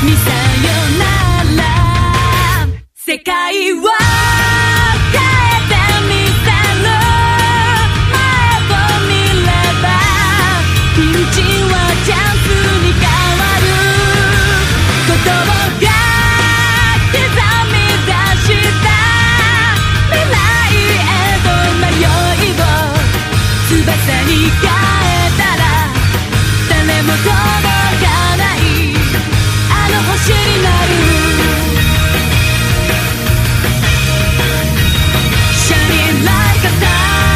にさよなら。世界を変えてみせる。前を見ればピンチはチャンスに変わることが刻み出した未来への迷いを翼に変えたら誰も届かないあの星になる。Shining like a star。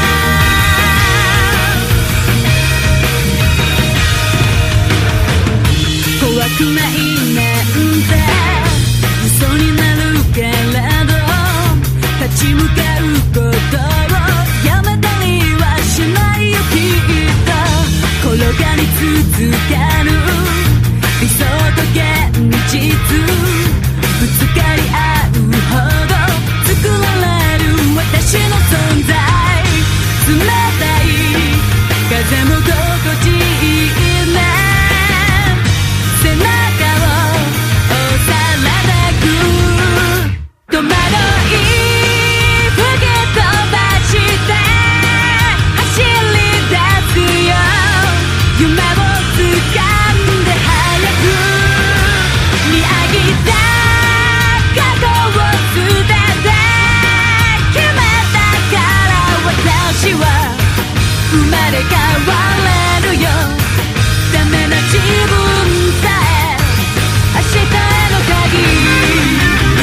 怖くないなんて嘘になるけれど立ち向かうことをやめたりはしないよきっと。転がり続ける理想と現実ぶつかり合うほど作られる私の存在。冷たい風も心地いいね。背中を押されてく戸惑い吹き飛ばして走り出すよ。夢を掴んで早く見上げた過去を捨てて決めたから私は生まれ変われるよ。ダメな自分さえ明日への鍵。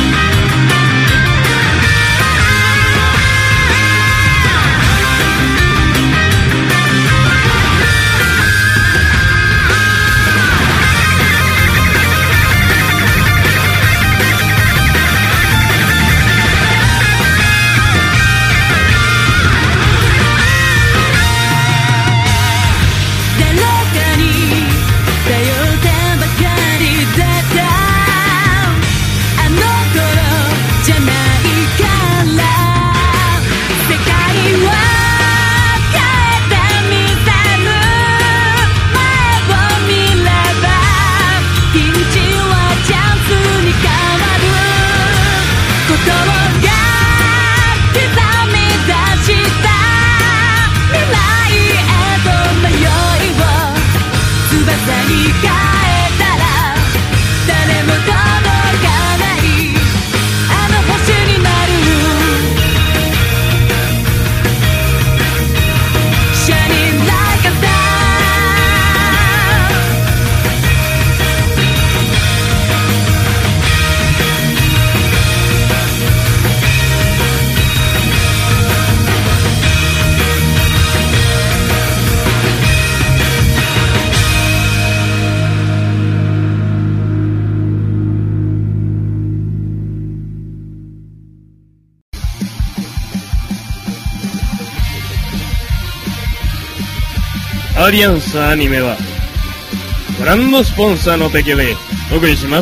アリアンスアニメはブランドスポンサーの提供でお送りします。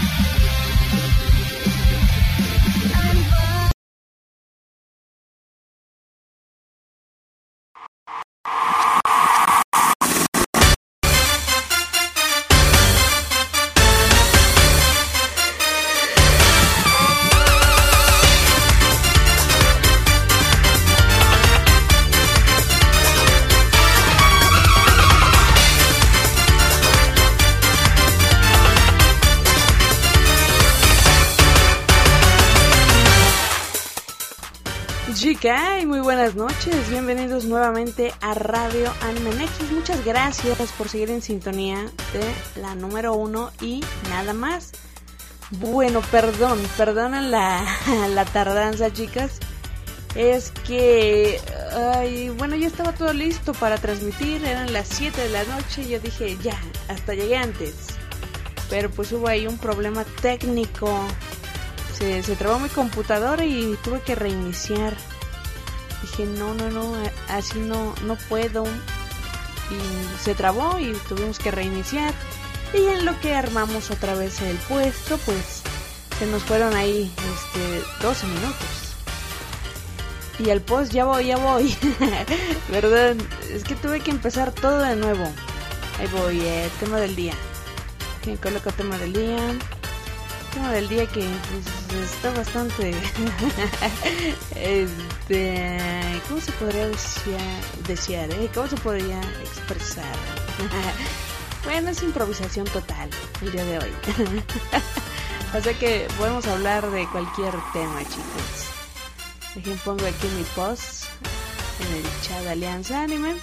Muy buenas noches, bienvenidos nuevamente a Radio Anime Nexus. Muchas gracias por seguir en sintonía de la número 1 y nada más. Bueno, perdonen la tardanza, chicas. Es que, bueno, ya estaba todo listo para transmitir, eran las 7 de la noche y yo dije, ya, hasta llegué antes. Pero pues hubo ahí un problema técnico, se trabó mi computadora y tuve que reiniciar. Dije, no, así no puedo. Y se trabó y tuvimos que reiniciar. Y en lo que armamos otra vez el puesto, pues se nos fueron ahí 12 minutos. Y al post ya voy. Perdón, es que tuve que empezar todo de nuevo. Ahí voy, tema del día. Que coloco tema del día. Tema del día que pues, está bastante ¿cómo se podría desear? ¿Cómo se podría expresar? Bueno, es improvisación total el día de hoy. O sea que podemos hablar de cualquier tema, chicos. Dejen, pongo aquí mi post en el chat de Alianza Anime.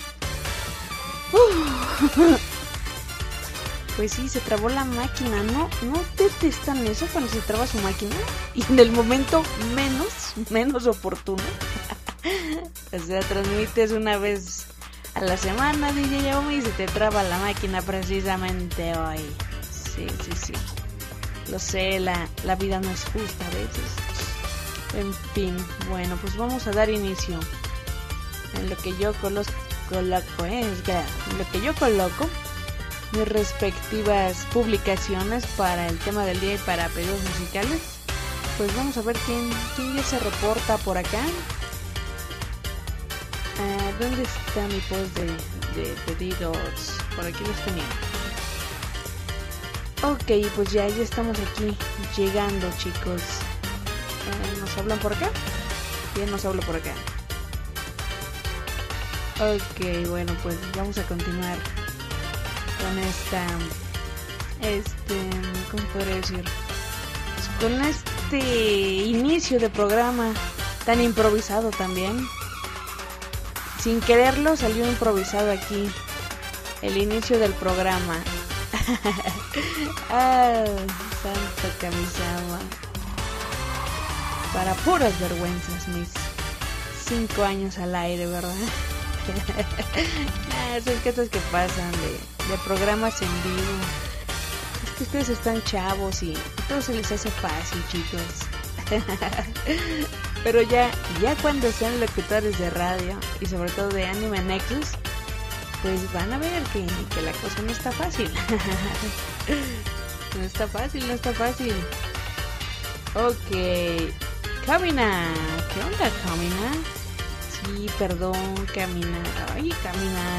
Pues sí, se trabó la máquina. ¿No detestan eso cuando se traba su máquina? Y en el momento menos oportuno. O sea, transmites una vez a la semana, DJ Yaomi, y se te traba la máquina precisamente hoy. Sí. Lo sé, la vida no es justa a veces. En fin, bueno, pues vamos a dar inicio. En lo que yo coloco mis respectivas publicaciones para el tema del día y para pedidos musicales. Pues vamos a ver quién ya se reporta por acá. ¿Dónde está mi post de pedidos? Por aquí los tenía. Ok, pues ya estamos aquí llegando, chicos. ¿Nos hablan por acá? ¿Quién nos habla por acá? Ok, bueno, pues vamos a continuar con esta, ¿cómo podría decir? Pues con este inicio de programa tan improvisado también. Sin quererlo salió improvisado aquí el inicio del programa. Santa Kamisama. Para puras vergüenzas mis 5 años al aire, ¿verdad? Son cosas que pasan de programas en vivo. Es que ustedes están chavos y todo se les hace fácil, chicos. Pero ya cuando sean locutores de radio y sobre todo de Anime Nexus, pues van a ver que la cosa no está fácil. No está fácil. Ok. Camina. ¿Qué onda, Camina? Sí, perdón, Camina. Ay, Camina.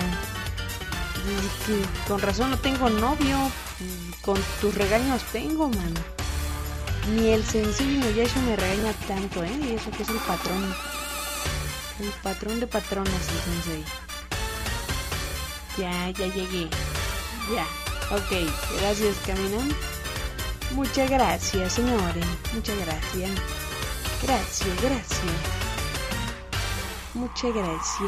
Con razón no tengo novio. Con tus regaños tengo, man. Ni el Sensei Inuyasha me regaña tanto, Y eso que es el patrón. El patrón de patrones, el Sensei. Ya llegué. Ya. Ok, gracias, Camina. Muchas gracias, señores. Muchas gracias. Gracias. Muchas gracias.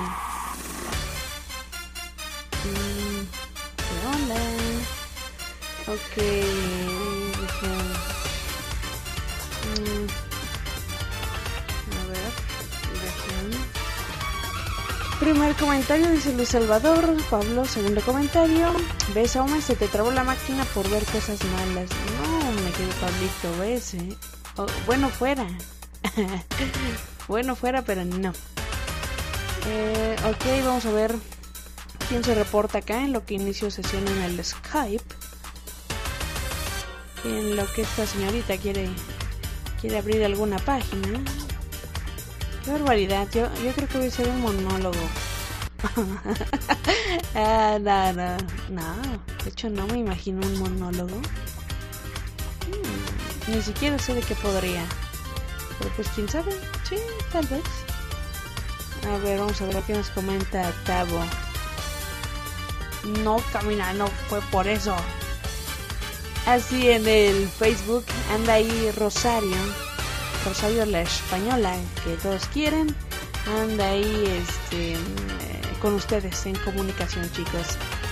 ¿Qué onda? Ok. A ver. Primer comentario dice Luis Salvador. Pablo, segundo comentario. ¿Ves, Auma? Se te trabó la máquina por ver cosas malas. No, me quedé Pablito, ¿ves? Bueno fuera. Bueno fuera, pero no. Ok, vamos a ver quién se reporta acá en lo que inicio sesión en el Skype. En lo que esta señorita quiere abrir alguna página. Qué barbaridad, yo creo que voy a hacer un monólogo. No, de hecho no me imagino un monólogo. Ni siquiera sé de qué podría. Pero pues quién sabe, sí, tal vez. A ver, vamos a ver qué nos comenta Tavo. No, Camina, no fue por eso. Así en el Facebook anda ahí Rosario la española que todos quieren, anda ahí con ustedes en comunicación, chicos.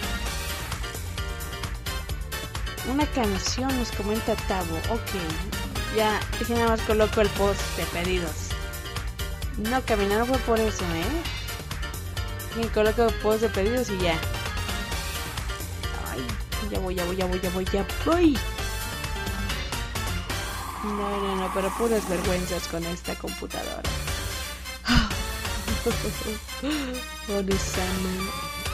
Una canción nos comenta Tavo. Ok, ya nada más coloco el post de pedidos. No, Camina, no fue por eso, y coloco el post de pedidos y ya. Ay, ya voy. No, pero puras vergüenzas con esta computadora. Onisame.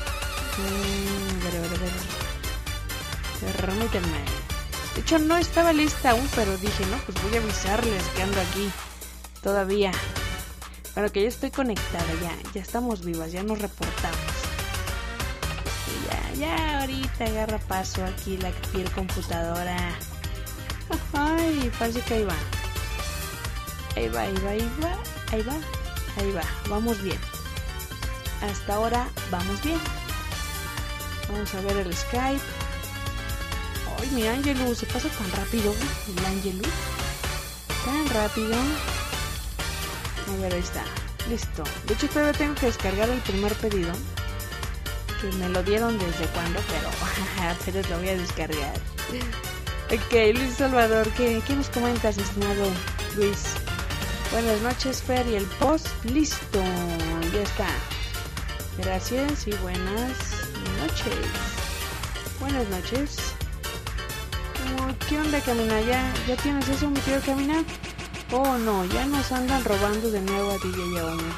Permítanme. De hecho, no estaba lista aún, pero dije, no, pues voy a avisarles que ando aquí todavía. Pero que ya estoy conectada, ya estamos vivas, ya nos reportamos. Ya ahorita agarra paso aquí la fiel computadora. Ay, parece que ahí va. Ahí va, ahí va, ahí va, ahí va, ahí va. Vamos bien. Hasta ahora vamos bien. Vamos a ver el Skype. Ay, mi Angelus, se pasa tan rápido. El Angelus. Tan rápido. A ver, ahí está. Listo. De hecho, todavía tengo que descargar el primer pedido. Que me lo dieron desde cuando, pero lo voy a descargar. Ok, Luis Salvador, ¿qué nos comentas, estimado Luis? Buenas noches, Fer, y el post, listo, ya está. Gracias y buenas noches. Buenas noches. ¿Qué onda, Camina? ¿Ya tienes eso, mi querido Camina? Oh, no, ya nos andan robando de nuevo a DJ Yaomi.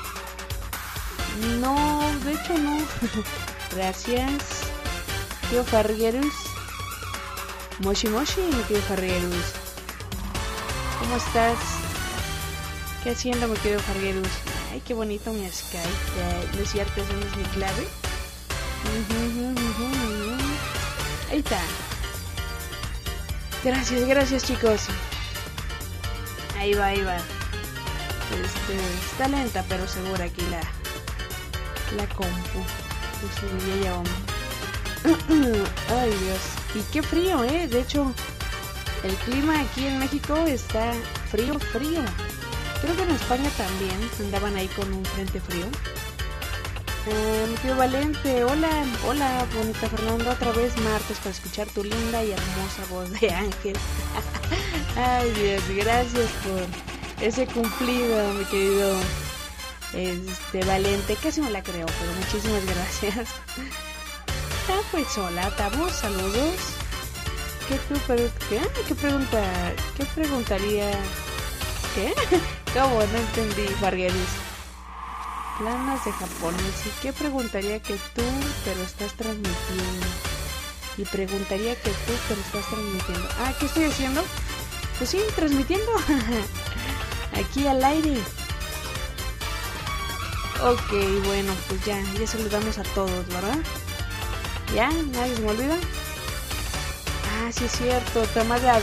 No, de hecho no. Gracias, tío Farguerus. Moshi Moshi, mi querido Farguerus. ¿Cómo estás? ¿Qué haciendo, mi querido Farguerus? Ay, qué bonito mi Skype. No es cierto, esa no es mi clave. Ahí está. Gracias, chicos. Ahí va. Está lenta, pero segura aquí la compu. Ay, Dios. Y qué frío, de hecho, el clima aquí en México está frío. Creo que en España también andaban ahí con un frente frío. Mi tío Valente, hola, bonita Fernanda, otra vez martes para escuchar tu linda y hermosa voz de ángel. Ay, Dios, gracias por ese cumplido, mi querido Valente. Casi me la creo, pero muchísimas gracias. Pues hola, Tamos, saludos. ¿Qué preguntaría? ¿Qué? ¿Cómo? No entendí, Fargueris. Planas de japonés. ¿Y qué preguntaría que tú te lo estás transmitiendo? Y preguntaría que tú te lo estás transmitiendo. Ah, ¿qué estoy haciendo? Pues sí, transmitiendo. Aquí al aire. Ok, bueno, pues ya saludamos a todos, ¿verdad? ¿Ya? ¿Nadie se me olvida? Ah, sí es cierto, Tamara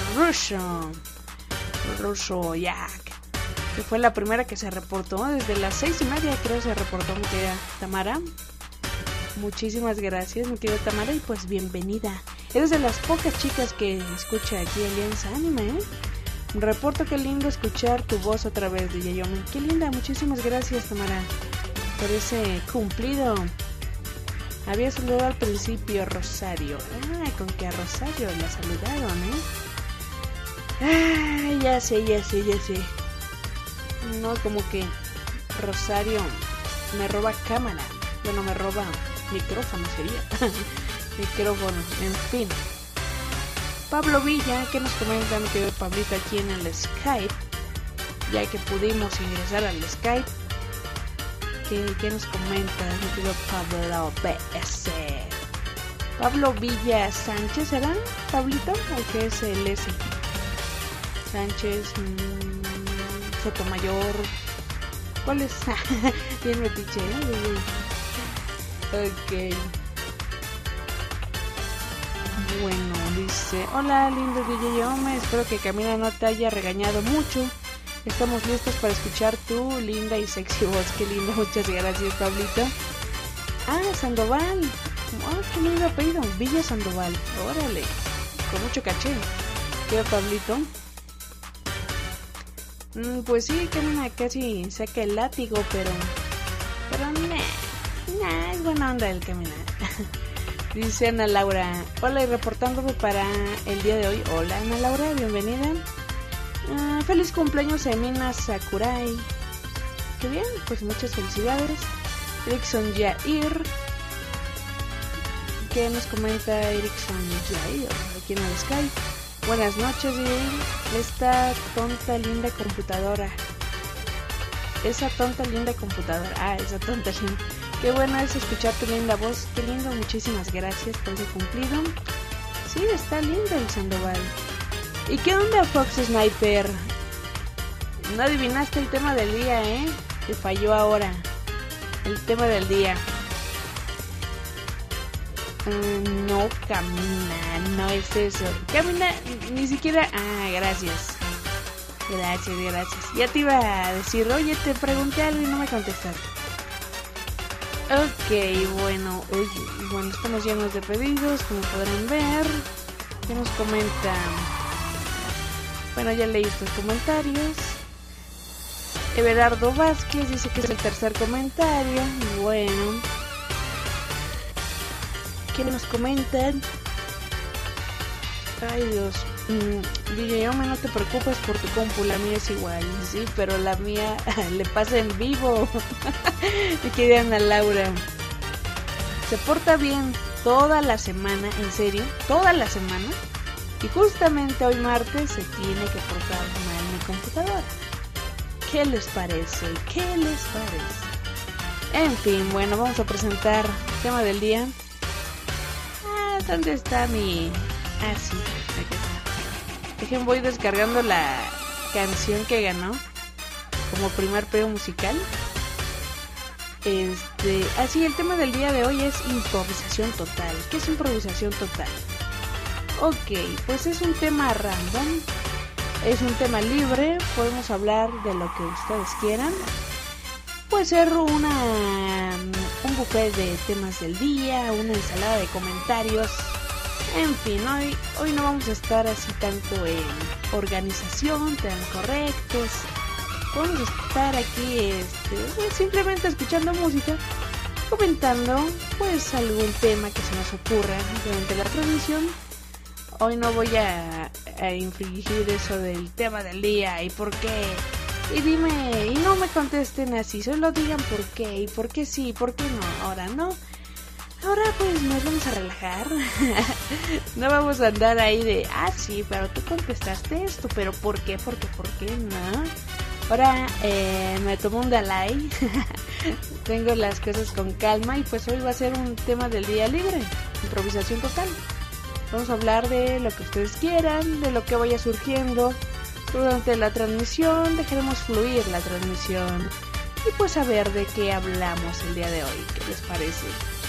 Russo Jack, que fue la primera que se reportó, desde las 6:30 creo se reportó mi querida Tamara. Muchísimas gracias, mi querida Tamara, y pues bienvenida. Eres de las pocas chicas que escucha aquí Alianza Anime, Un reporto, qué lindo escuchar tu voz otra vez, DJ Yomi. Qué linda, muchísimas gracias, Tamara, por ese cumplido. Había saludado al principio a Rosario. Ah, con que a Rosario la saludaron, Ah, ya sé. No, como que Rosario me roba cámara. Bueno, me roba micrófono sería. Micrófono, en fin. Pablo Villa, que nos comenta mi querido Pablito aquí en el Skype, ya que pudimos ingresar al Skype. ¿Qué nos comenta mi querido Pablo BS? Pablo Villa Sánchez, ¿será Pablito? ¿O qué es el S? Sánchez, Sotomayor. ¿Cuál es? Bien metiche, Ok. Bueno, dice: hola, lindo DJ Yome, espero que Camila no te haya regañado mucho. Estamos listos para escuchar tu linda y sexy voz. Qué lindo, muchas gracias, Pablito. Ah, Sandoval. Oh, qué lindo apellido, Villa Sandoval. Órale, con mucho caché. ¿Qué, Pablito? Pues sí, Camila casi saca el látigo, pero nah, es buena onda el Camila. Dice Ana Laura: hola, y reportándome para el día de hoy. Hola, Ana Laura, bienvenida. Feliz cumpleaños a Emina Sakurai. Qué bien, pues muchas felicidades. Erickson Jair. ¿Qué nos comenta Erickson Jair aquí en el Skype? Buenas noches, y esta tonta linda computadora. Esa tonta linda. Qué bueno es escuchar tu linda voz. Qué lindo, muchísimas gracias por ese cumplido. Sí, está lindo el Sandoval. ¿Y qué onda, Fox Sniper? No adivinaste el tema del día, Te falló ahora el tema del día. No camina, no es eso. Camina, ni siquiera... Ah, gracias. Gracias. Ya te iba a decir, oye, te pregunté algo y no me contestaste. Ok, bueno, estamos llenos de pedidos, como podrán ver. ¿Qué nos comentan? Bueno, ya leí estos comentarios. Everardo Vázquez dice que es el tercer comentario. Bueno, ¿qué nos comentan? Ay, Dios. DJ Ome, no te preocupes por tu compu, la mía es igual. Sí, pero la mía le pasa en vivo. Mi querida Ana Laura. Se porta bien toda la semana, en serio, toda la semana. Y justamente hoy martes se tiene que portar mal mi computadora. ¿Qué les parece? En fin, bueno, vamos a presentar el tema del día. ¿Dónde está mi...? Sí, aquí está. Dejen, voy descargando la canción que ganó como primer premio musical. El tema del día de hoy es improvisación total. ¿Qué es improvisación total? Ok, pues es un tema random. Es un tema libre, podemos hablar de lo que ustedes quieran. Puede ser un buffet de temas del día, una ensalada de comentarios. En fin, hoy no vamos a estar así tanto en organización, tan correctos. Vamos a estar aquí pues simplemente escuchando música, comentando pues algún tema que se nos ocurra durante la transmisión. Hoy no voy a infringir eso del tema del día y por qué. Y dime, y no me contesten así, solo digan por qué, y por qué sí, por qué no. Ahora no. Ahora pues nos vamos a relajar. No vamos a andar ahí de, sí, pero tú contestaste esto, pero ¿por qué? ¿Por qué no? Ahora me tomo un Dalai. Tengo las cosas con calma y pues hoy va a ser un tema del día libre, improvisación total. Vamos a hablar de lo que ustedes quieran, de lo que vaya surgiendo durante la transmisión. Dejaremos fluir la transmisión y pues a ver de qué hablamos el día de hoy. ¿Qué les parece?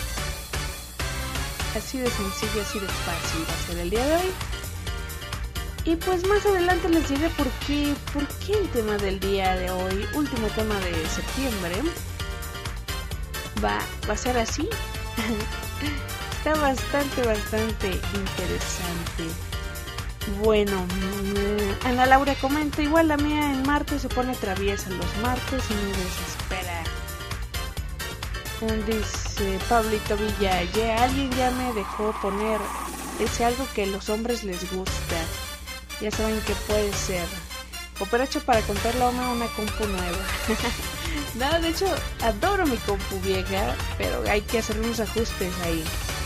Así de sencillo, así de fácil va a ser el día de hoy. Y pues más adelante les diré por qué el tema del día de hoy, último tema de septiembre, va a ser así. Está bastante interesante. Bueno, Ana Laura comenta, igual la mía en martes se pone traviesa los martes y me desespera. Dice Pablito Villa, alguien ya me dejó poner, es algo que a los hombres les gusta. Ya saben que puede ser. Operacho para comprarle a una compu nueva. No, de hecho, adoro mi compu vieja, pero hay que hacer unos ajustes ahí.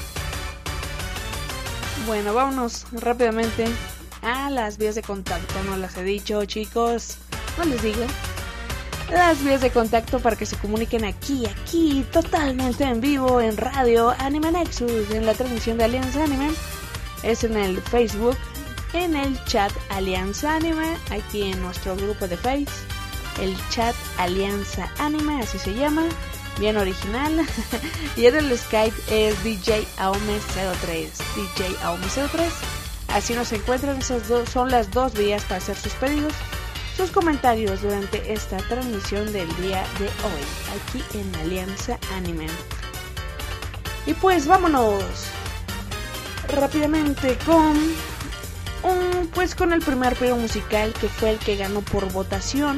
Bueno, vámonos rápidamente a las vías de contacto. No las he dicho, chicos. No les digo. Las vías de contacto para que se comuniquen aquí, totalmente en vivo, en Radio Anime Nexus, en la transmisión de Alianza Anime. Es en el Facebook, en el chat Alianza Anime, aquí en nuestro grupo de Face. El chat Alianza Anime, así se llama. Bien original. Y en el Skype es DJ Aume03. DJ Aume03. Así nos encuentran. Esas son las dos vías para hacer sus pedidos, sus comentarios durante esta transmisión del día de hoy, aquí en Alianza Anime. Y pues vámonos rápidamente con el primer periodo musical, que fue el que ganó por votación.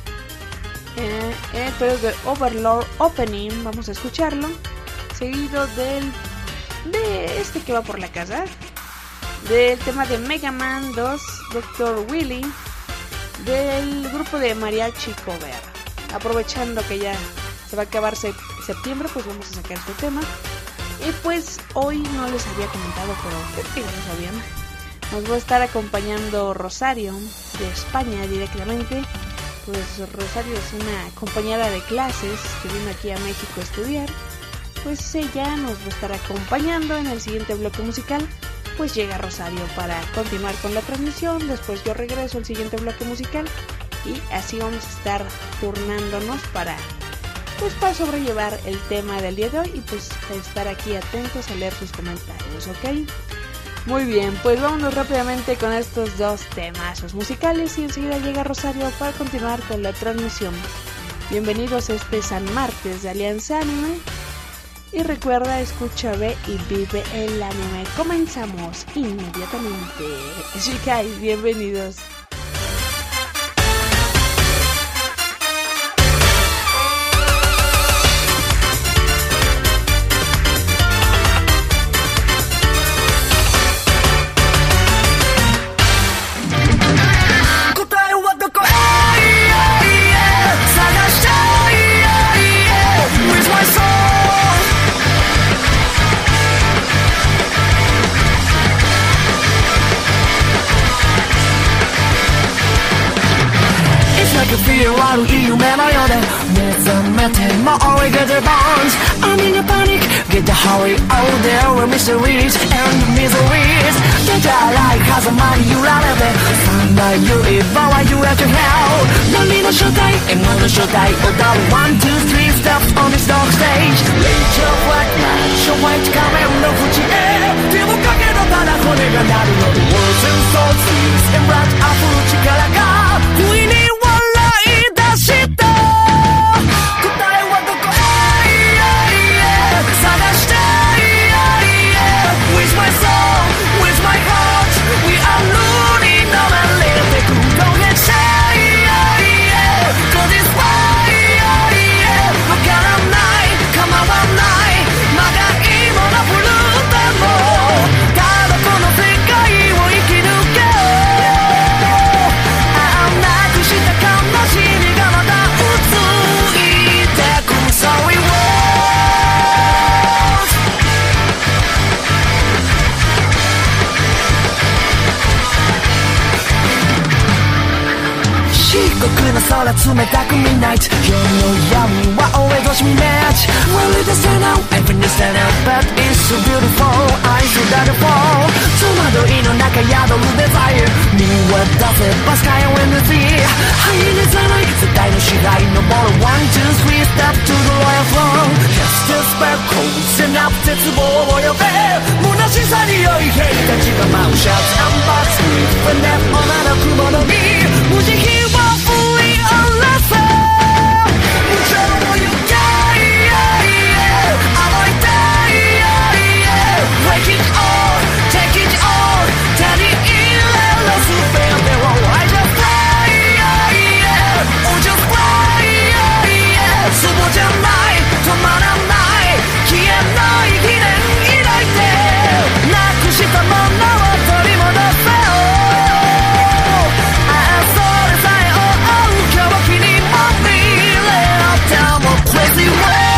El periodo de Overlord Opening, vamos a escucharlo, seguido de este que va por la casa, del tema de Mega Man 2, Dr. Willy, del grupo de Mariachi Cover. Aprovechando que ya se va a acabar septiembre, pues vamos a sacar este tema. Y pues hoy no les había comentado, pero creo que ya lo sabían, nos va a estar acompañando Rosario, de España directamente. Pues Rosario es una compañera de clases que vino aquí a México a estudiar. Pues ella nos va a estar acompañando en el siguiente bloque musical. Pues llega Rosario para continuar con la transmisión. Después yo regreso al siguiente bloque musical. Y así vamos a estar turnándonos para pues para sobrellevar el tema del día de hoy y pues estar aquí atentos a leer sus comentarios, ¿ok? Muy bien, pues vámonos rápidamente con estos dos temazos musicales y enseguida llega Rosario para continuar con la transmisión. Bienvenidos a este San Martes de Alianza Anime y recuerda, escucha, ve y vive el anime. Comenzamos inmediatamente. Shikai, bienvenidos. 悪い夢のようで目覚めても追いかけて bones I'm in a panic Get the hurry all there were mysteries and miseries 出たらい風間に揺られて三大指場は揺れて hell 波の正体獲物の正体踊る one two three steps on this dark stage Reach your white light show white 仮面の縁へ手をかけろただ骨が鳴るの The words and souls and blood 溢る力が不意にした答えはどこへ探して With my soul, with my heart We are running on and let it go Don't get shy Cause it's fine わからない構わないまだ今のフルでもただこの世界を生き抜けあんなくした悲しみがまた漆黒の空冷たくミッドナイト夜の闇は俺としみメッチ Well it is now, I finish that now But it's so beautiful, I feel that it fall 戸惑いの中宿るデザイン見渡せば Sky when the sea ハイにさない絶対の支配登る One, two, three, step to the royal throne Cast a spell, closing up 絶望を呼べ虚しさに酔い兵たちが舞う Shouts and bats When that 女の雲の実無慈悲はfully unless Break it all, take it all 手に入れろ全てを I just fly, oh just fly 壺じゃない止まらない消えない記念抱いてなくしたものを取り戻せよそれさえ追う狂気にまみれたも Crazy world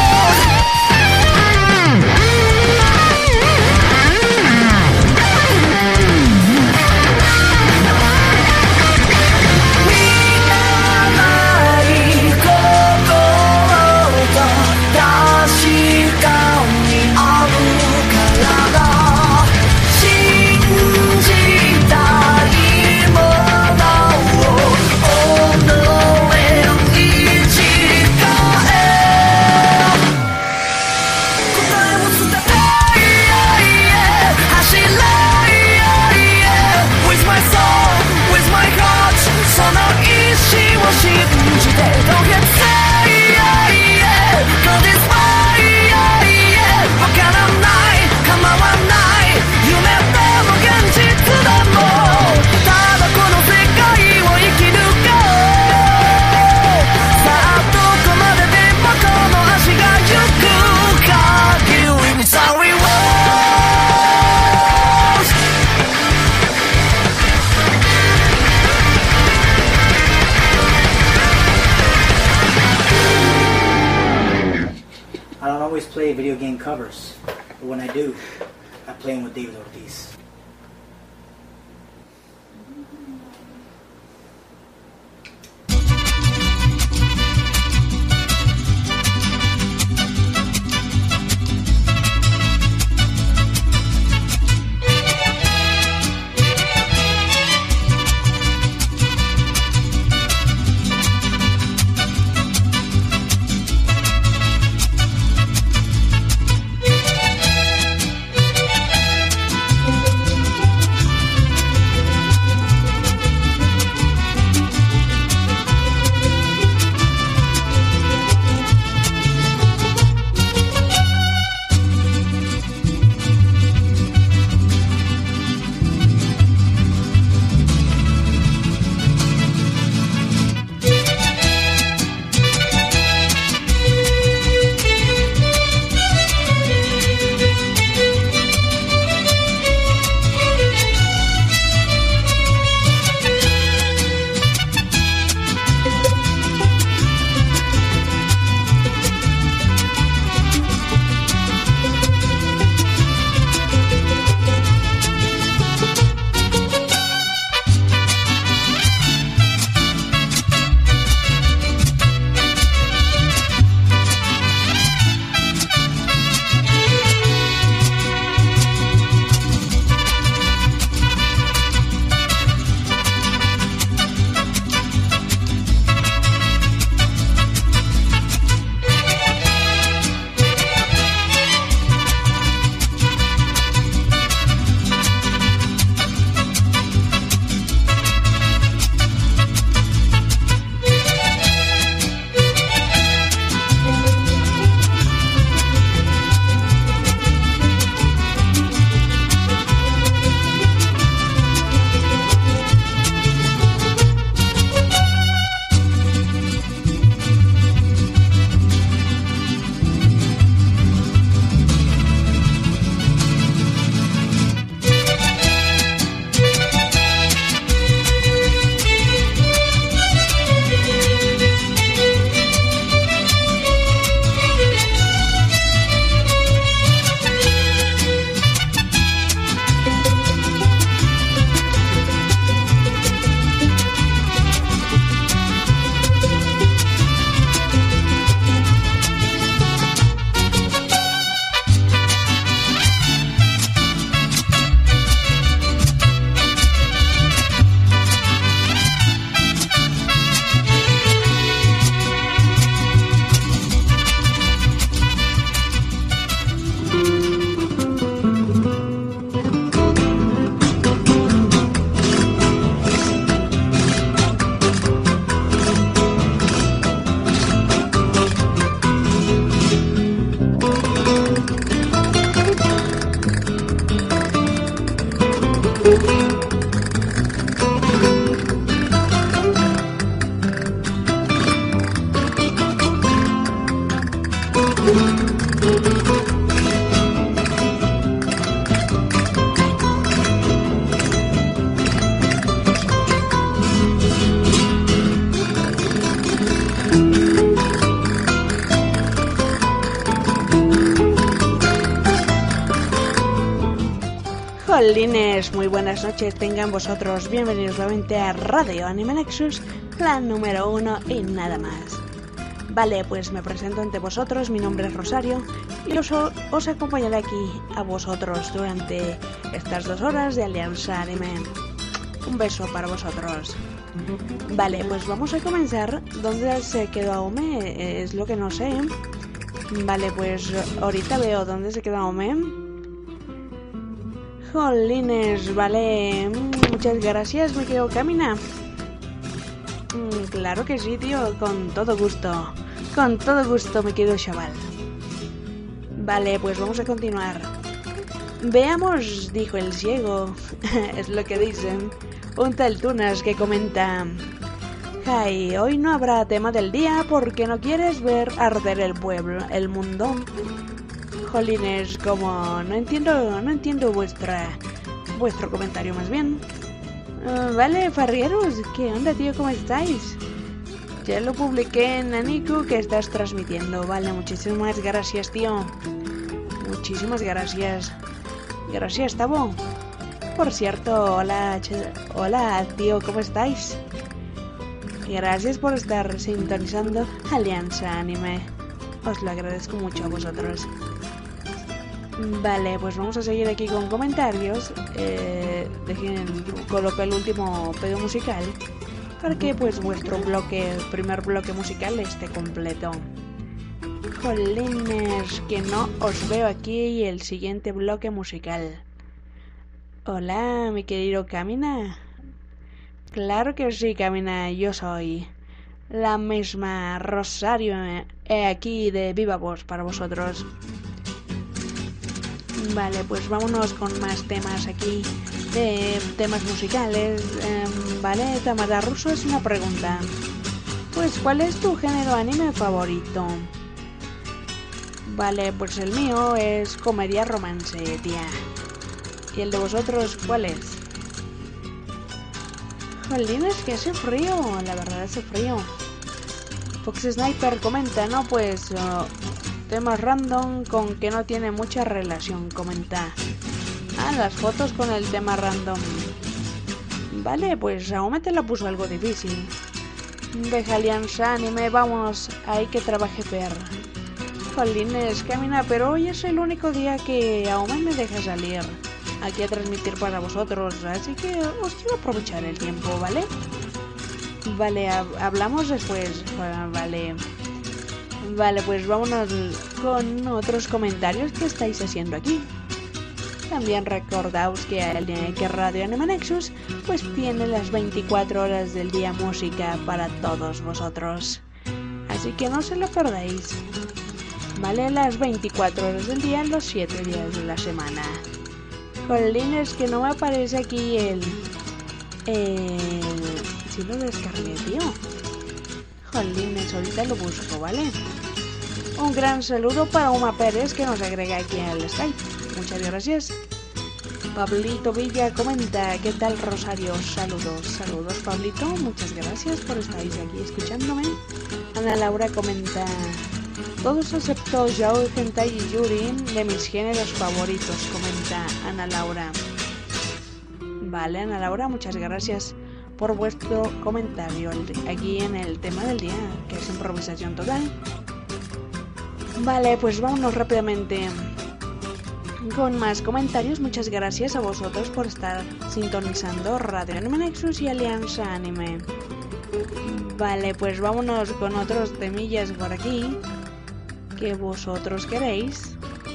Play video game covers, but when I do, I play them with David Ortiz. Jolines, muy buenas noches tengan vosotros. Bienvenidos nuevamente a Radio Anime Nexus, la número 1 y nada más. Vale, pues me presento ante vosotros, mi nombre es Rosario y os acompañaré aquí a vosotros durante estas 2 horas de Alianza Anime. Un beso para vosotros. Vale, pues vamos a comenzar. ¿Dónde se quedó Aome? Es lo que no sé. Vale, pues ahorita veo dónde se quedó Aome. Jolines, vale. Muchas gracias, me quedo camina. Claro que sí, tío, con todo gusto. Con todo gusto me quedo, chaval. Vale, pues vamos a continuar. Veamos, dijo el ciego. Es lo que dicen. Un tal Tunas que comenta: Hi, hoy no habrá tema del día porque no quieres ver arder el pueblo, el mundo. Jolines, como no entiendo vuestro comentario más bien. Vale, farrieros, ¿qué onda, tío? ¿Cómo estáis? Ya lo publiqué en Aniku que estás transmitiendo. Vale, muchísimas gracias, tío. Muchísimas gracias. Gracias, Tabo. Por cierto, hola, tío, ¿cómo estáis? Gracias por estar sintonizando Alianza Anime. Os lo agradezco mucho a vosotros. Vale, pues vamos a seguir aquí con comentarios. Coloco el último pedo musical para que pues vuestro primer bloque musical esté completo. Jolines, que no os veo aquí y el siguiente bloque musical. Hola, mi querido Camina. Claro que sí, Camina, yo soy la misma Rosario, aquí de viva voz para vosotros. Vale, pues vámonos con más temas aquí, de temas musicales. Vale, Tamara Russo es una pregunta. Pues, ¿cuál es tu género anime favorito? Vale, pues el mío es comedia romance, tía. ¿Y el de vosotros cuál es? Jolines, que hace frío, la verdad hace frío. Fox Sniper comenta, ¿no? Pues temas random con que no tiene mucha relación, comenta. Las fotos con el tema random. Vale, pues aún te la puso algo difícil. Deja Alianza Anime, vámonos, hay que trabaje per. Jolines, Camina, pero hoy es el único día que aún me deja salir aquí a transmitir para vosotros, así que os quiero aprovechar el tiempo, ¿vale? Vale, hablamos después. Vale, pues vámonos con otros comentarios que estáis haciendo aquí. También recordaos que Radio Anime Nexus pues tiene las 24 horas del día música para todos vosotros, así que no se lo perdáis. Vale, las 24 horas del día, los 7 días de la semana. Jolines, que no me aparece aquí el... Si lo descargué, tío. Jolines, ahorita lo busco, ¿vale? Un gran saludo para Uma Pérez, que nos agrega aquí al Skype. Muchas gracias. Pablito Villa comenta: ¿qué tal, Rosario? Saludos, Pablito. Muchas gracias por estar aquí escuchándome. Ana Laura comenta: todos excepto Yaoi, Hentai y Yuri, de mis géneros favoritos, comenta Ana Laura. Vale, Ana Laura, muchas gracias por vuestro comentario aquí en el tema del día, que es improvisación total. Vale, pues vámonos rápidamente con más comentarios. Muchas gracias a vosotros por estar sintonizando Radio Anime Nexus y Alianza Anime. Vale, pues vámonos con otros temillas por aquí que vosotros queréis.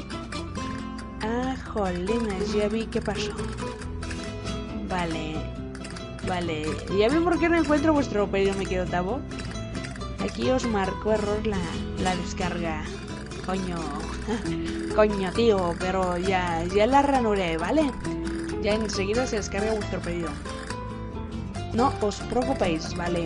Jolines, ya vi qué pasó. Vale, ya vi por qué no encuentro vuestro pedido, me quedo Tabo. Aquí os marco error la descarga. Coño, tío, pero ya la ranuré, ¿vale? Ya enseguida se descarga vuestro pedido. No os preocupéis, ¿vale?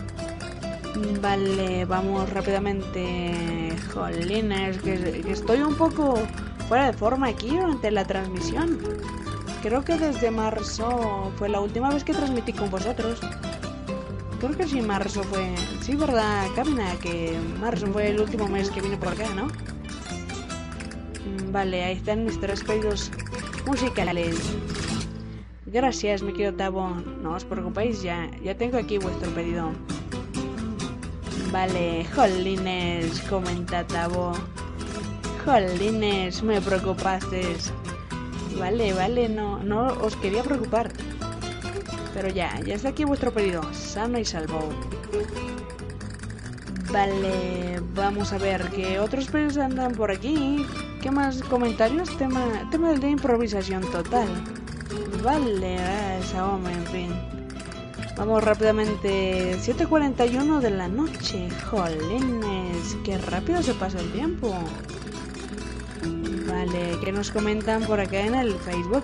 Vale, vamos rápidamente. Jolines, que estoy un poco fuera de forma aquí durante la transmisión. Creo que desde marzo fue la última vez que transmití con vosotros. Creo que sí, marzo fue... Sí, ¿verdad, Camina? Que marzo fue el último mes que vine por acá, ¿no? Vale, ahí están mis 3 pedidos musicales. Gracias, mi querido Tabo. No os preocupéis, ya tengo aquí vuestro pedido. Vale, jolines, comenta Tabo. Jolines, me preocupaste. Vale, no os quería preocupar. Pero ya está aquí vuestro pedido, sano y salvo. Vale, vamos a ver qué otros pedidos andan por aquí. ¿Qué más comentarios? Tema de improvisación total. Vale, Xiaomi, en fin. Vamos rápidamente. 7:41 de la noche. Jolines, qué rápido se pasa el tiempo. Vale, ¿qué nos comentan por acá en el Facebook?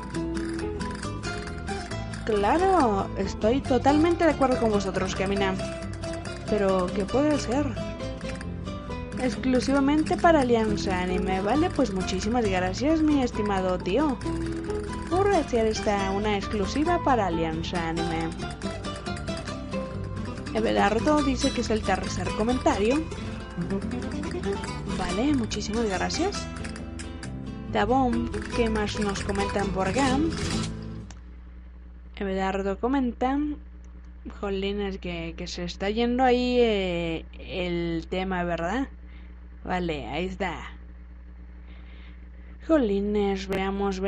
Claro, estoy totalmente de acuerdo con vosotros, Camina. Pero, ¿qué puede ser? Exclusivamente para Alianza Anime, ¿vale? Pues muchísimas gracias, mi estimado tío, por hacer una exclusiva para Alianza Anime. Everardo dice que es el tercer comentario. Vale, muchísimas gracias. Tabón, ¿qué más nos comentan por acá? Everardo comenta... Jolines, que se está yendo ahí el tema, ¿verdad? Vale, ahí está. Jolines, veamos.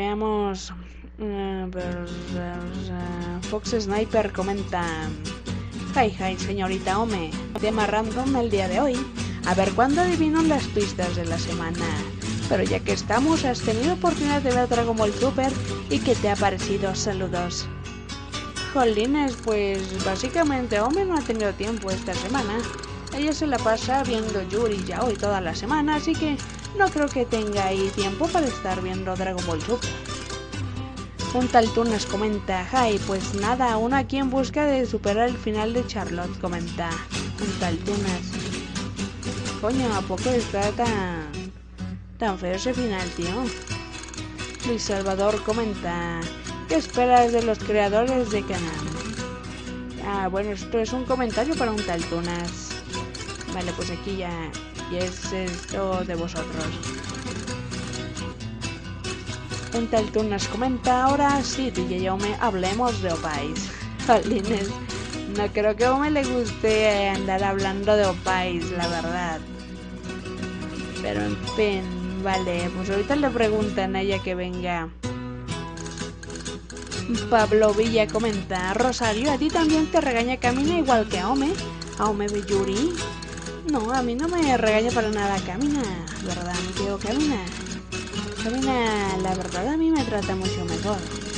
Fox Sniper comenta: Hi, señorita Ome. Tema random el día de hoy. A ver cuándo adivino las pistas de la semana. Pero ya que estamos, ¿has tenido oportunidad de ver Dragon Ball Super? ¿Y qué te ha parecido? Saludos. Jolines, pues básicamente Ome no ha tenido tiempo esta semana. Ella se la pasa viendo Yuri Yaoi toda la semana, así que no creo que tenga ahí tiempo para estar viendo Dragon Ball Super. Un tal Tunas comenta: Hi, pues nada, aún aquí en busca de superar el final de Charlotte, comenta un tal Tunas. Coño, ¿a poco está tan feo ese final, tío? Luis Salvador comenta: ¿qué esperas de los creadores de Kanan? Bueno, esto es un comentario para un tal Tunas. Vale, pues aquí ya es esto de vosotros. Un tal Tunas comenta: ahora sí, DJ Ome, hablemos de Opais. Jolines, no creo que a Ome le guste andar hablando de Opais, la verdad. Pero en fin, vale, pues ahorita le preguntan a ella que venga. Pablo Villa comenta: Rosario, ¿a ti también te regaña Camina igual que a Ome? ¿A Ome Belluri? No, a mí no me regaña para nada Camina, ¿verdad, mi tío Camina? Camina, la verdad, a mí me trata mucho mejor.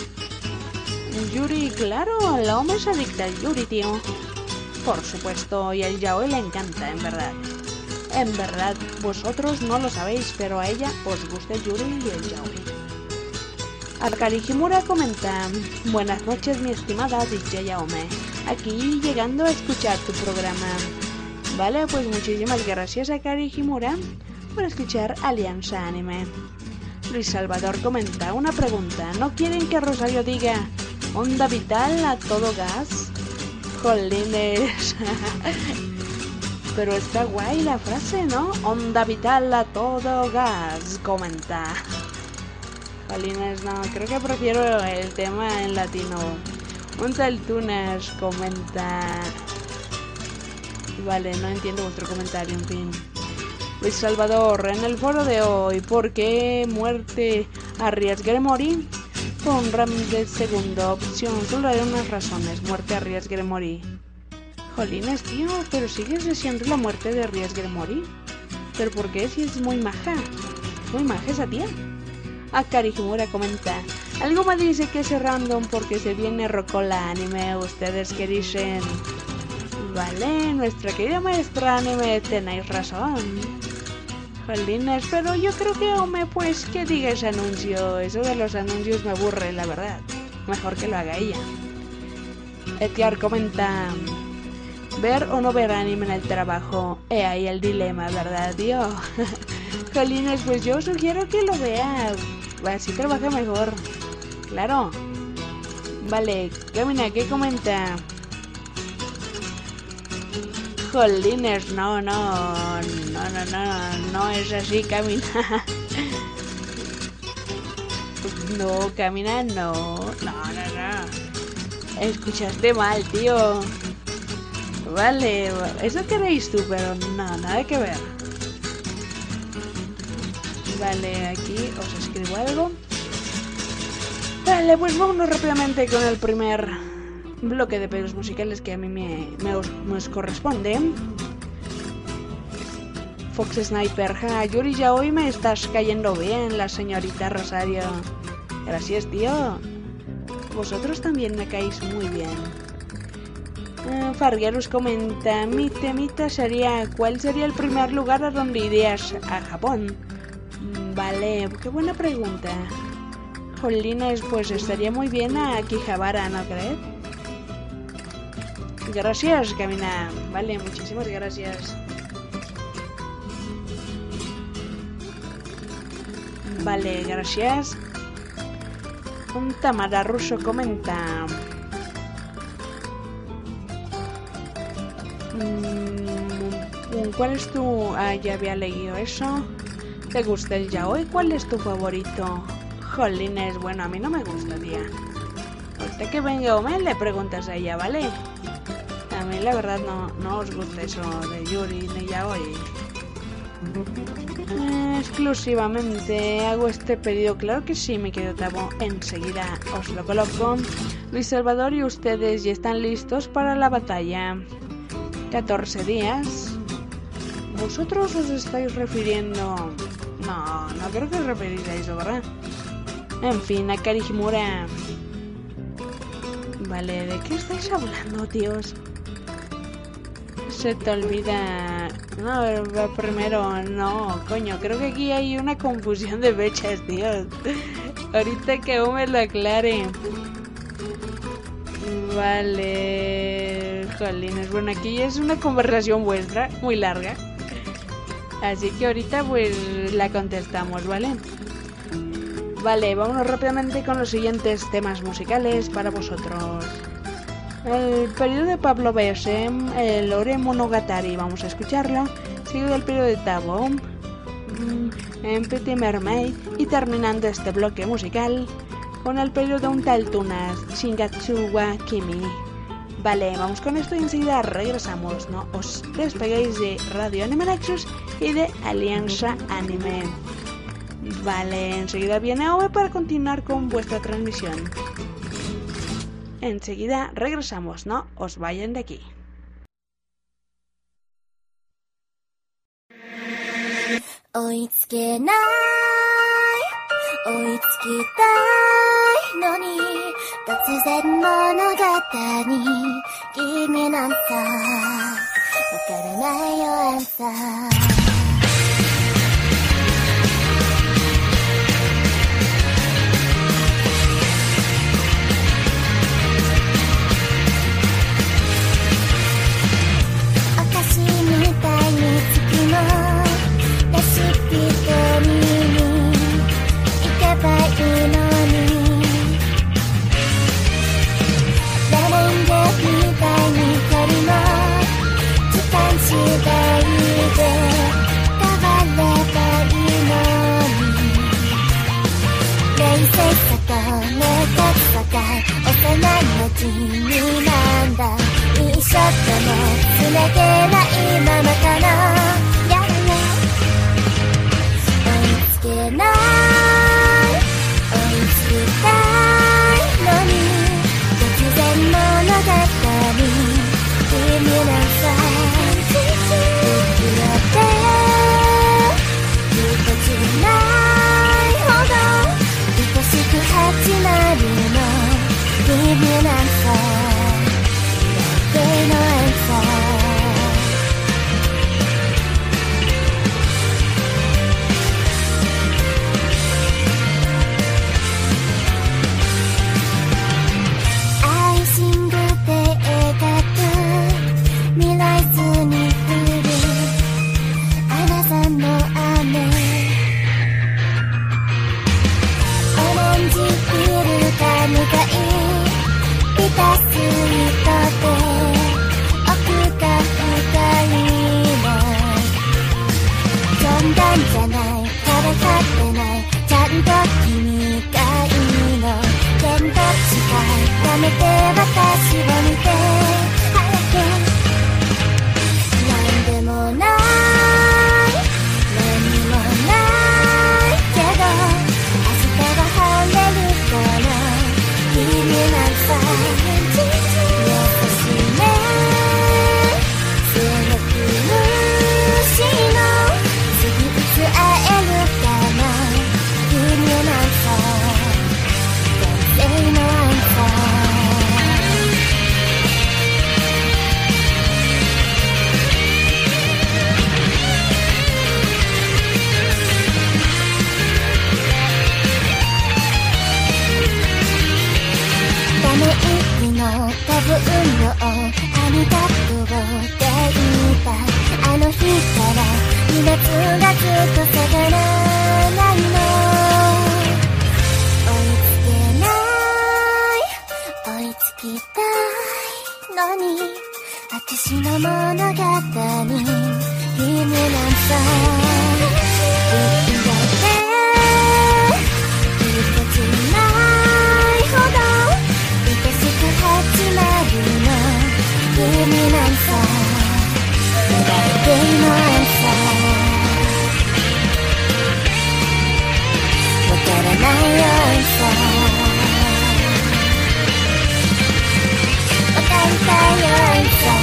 Yuri, claro, la Ome es adicta al Yuri, tío. Por supuesto, y el Yaoi le encanta, en verdad. En verdad, vosotros no lo sabéis, pero a ella os gusta el Yuri y el Yaoi. Akari Himura comenta: buenas noches, mi estimada DJ Ome. Aquí llegando a escuchar tu programa. Vale, pues muchísimas gracias a Akari Himura por escuchar Alianza Anime. Luis Salvador comenta: una pregunta, ¿no quieren que Rosario diga onda vital a todo gas? Jolines. Pero está guay la frase, ¿no? Onda vital a todo gas, comenta. Jolines, no, creo que prefiero el tema en latino. Un tal Tunas comenta... Vale, no entiendo vuestro comentario, en fin. Luis Salvador, en el foro de hoy, ¿por qué muerte arriesgue morir? Con Ramírez segunda opción, solo hay unas razones, muerte arriesgue morir. Jolines, tío, pero sigues deseando la muerte de arriesgue morir. ¿Pero por qué? Si es muy maja. Muy maja esa tía. Akari Himura comenta: algo me dice que es random porque se viene Rocola Anime. ¿Ustedes qué dicen? Vale, nuestra querida maestra anime, tenéis razón. Jolines, pero yo creo que Ome, pues que diga ese anuncio. Eso de los anuncios me aburre, la verdad. Mejor que lo haga ella. Edgar comenta: ver o no ver anime en el trabajo. Ahí el dilema, ¿verdad, tío? Jolines, pues yo sugiero que lo vea. Así trabaja mejor. Claro. Vale, Camina, ¿qué comenta? Jolines, no es así, Camina. No, Camina, no. No. Escuchaste mal, tío. Vale, eso queréis tú, pero no, nada que ver. Vale, aquí os escribo algo. Vale, pues vámonos rápidamente con el primer bloque de pedidos musicales que a mí me os corresponde. Fox Sniper, Yuri, ya hoy me estás cayendo bien, la señorita Rosario. Gracias, tío. Vosotros también me caéis muy bien. Fargueros comenta, mi temita sería, ¿cuál sería el primer lugar a donde irías a Japón? Vale, qué buena pregunta. Jolines, pues estaría muy bien a Akihabara, ¿no crees? Gracias, Camina. Vale, muchísimas gracias. Vale, gracias. Un Tamara Russo comenta. ¿Cuál es tu...? Ya había leído eso. ¿Te gusta el yaoi? ¿Cuál es tu favorito? Jolines, bueno, a mí no me gusta, tía. Ahorita que venga Ome le preguntas a ella, ¿vale? A mí la verdad no os gusta eso de Yuri ni yaoi. Exclusivamente hago este pedido, claro que sí, mi querido Tabo. Enseguida os lo coloco. Luis Salvador y ustedes ya están listos para la batalla. 14 días. ¿Vosotros os estáis refiriendo...? No creo que os referís a eso, ¿verdad? En fin, a Karihimura. Vale, ¿de qué estáis hablando, tíos? Se te olvida... No, primero, no, coño, creo que aquí hay una confusión de fechas, tíos. Ahorita que aún me lo aclare. Vale... Jolines, bueno, aquí es una conversación vuestra, muy larga. Así que ahorita pues la contestamos, ¿vale? Vale, vámonos rápidamente con los siguientes temas musicales para vosotros. El periodo de Pablo BSM, el Ore Monogatari, vamos a escucharlo. Seguido del periodo de Tabo, Petit Mermaid, y terminando este bloque musical con el periodo de un tal Tunas, Shingatsu wa Kimi. Vale, vamos con esto y enseguida regresamos. No os despeguéis de Radio Anime Nexus y de Alianza Anime. Vale, enseguida viene Ove para continuar con vuestra transmisión. Enseguida regresamos, no os vayan de aquí. 私の物語君なんさ生きがってぎこちないほど愛しく始まるの君なんさ願っていなんさわからないアンサーわかりたいアンサー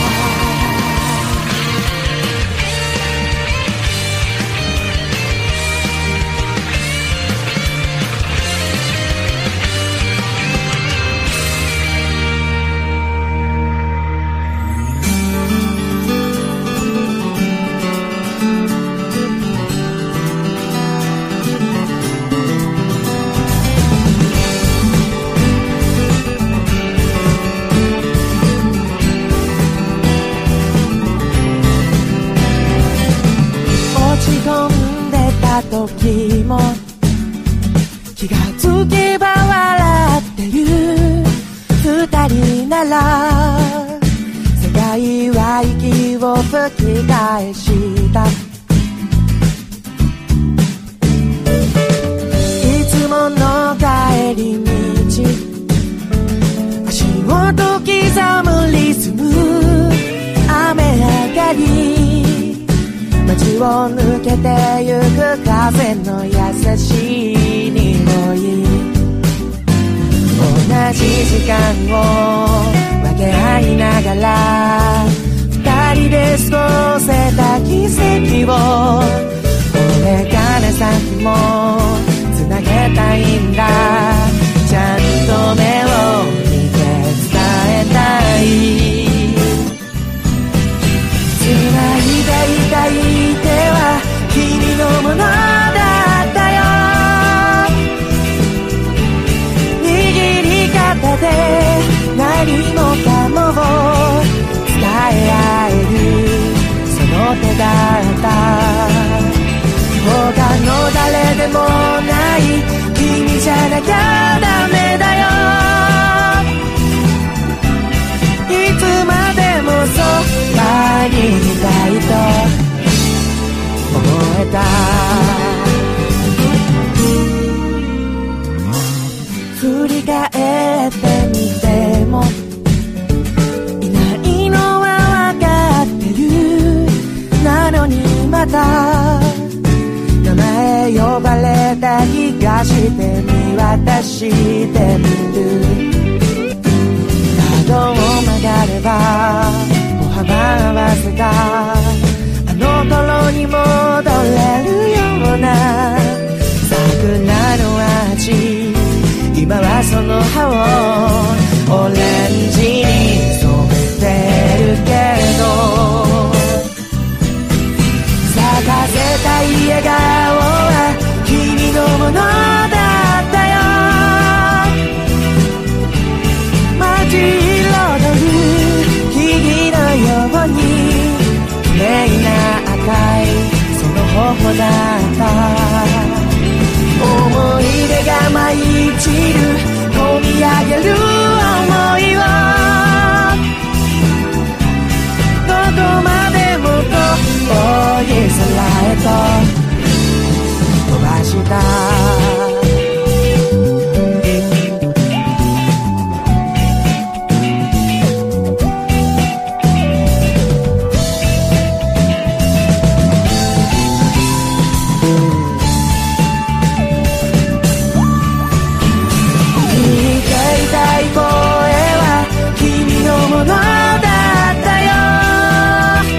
時も気がつけば笑ってる二人なら世界は息を吹き返したいつもの帰り道足元刻むリズム雨上がり街を抜けてゆく風の優しい匂い同じ時間を分け合いながら二人で過ごせた奇跡をこれから先もつなげたいんだちゃんと目を見て伝えたい繋いでいたい手は君のものだったよ握り方で何もかもを伝え合えるその手だった他の誰でもない君じゃなきゃダメだよいつまでもそばにいたいと思えた振り返ってみてもいないのは分かってるなのにまた名前呼ばれた気がして見渡してみる角を曲がれば歩幅合わせたあの頃に戻れるような桜の味今はその葉をオレンジに染めてるけど咲かせたい笑顔は君のものだったよ街彩る木々のように綺麗な赤いその頬だった思い出が舞い散る込み上げる想いをどこまでも遠い空へと飛ばした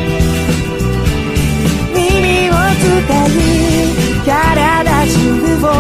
体中を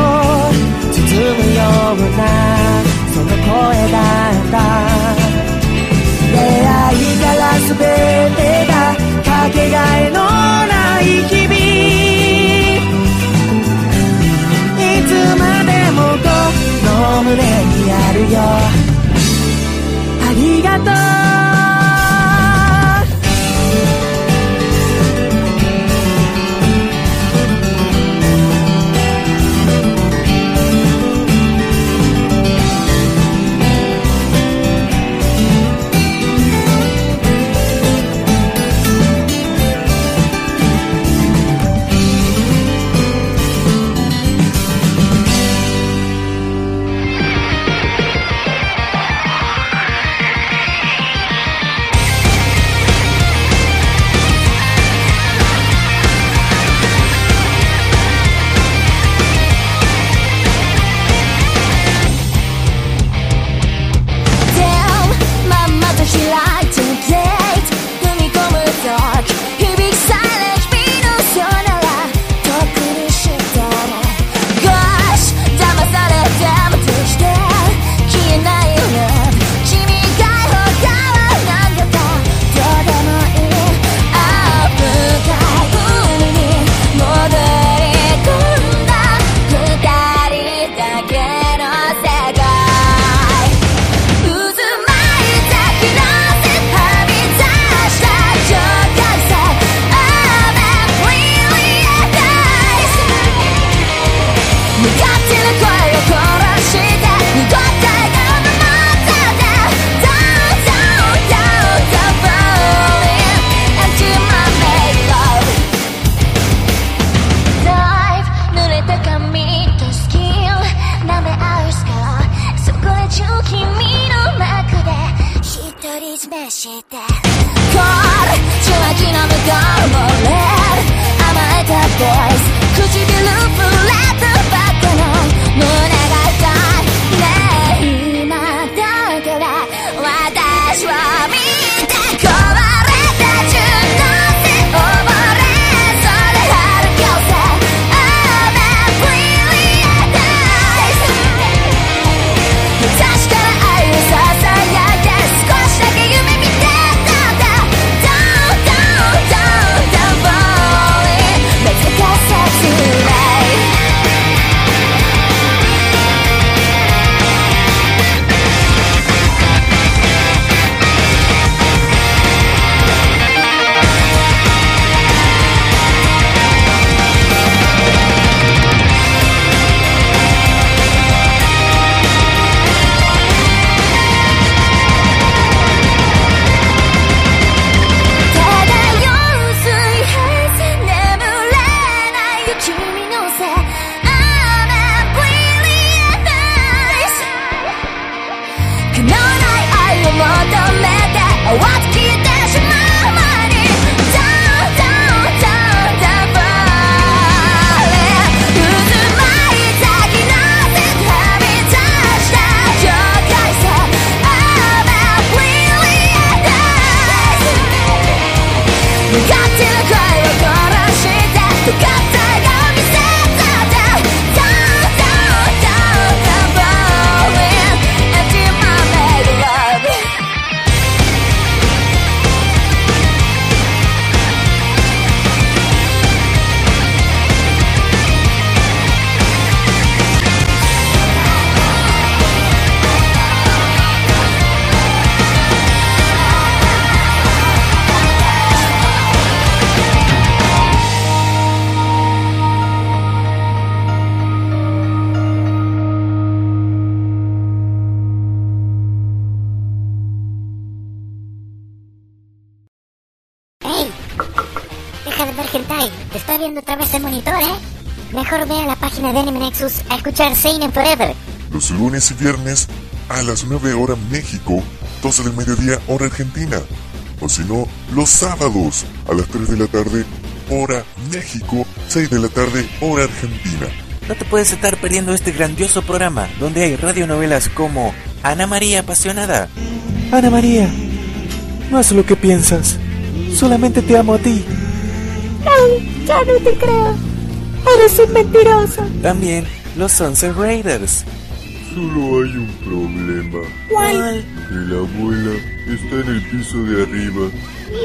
deja de ver hentai. Te está viendo a través del monitor, ¿eh? Mejor ve a la página de Anime Nexus a escuchar Seinen Forever. Los lunes y viernes a las 9 horas México, 12 del mediodía hora Argentina. O si no, los sábados a las 3 de la tarde hora México, 6 de la tarde hora Argentina. No te puedes estar perdiendo este grandioso programa donde hay radionovelas como Ana María Apasionada. Ana María, no haz lo que piensas. Solamente te amo a ti. Ay, ya no te creo. Eres un mentiroso. También los Sunset Raiders. Solo hay un problema. ¿Cuál? Que la abuela está en el piso de arriba. ¡Mi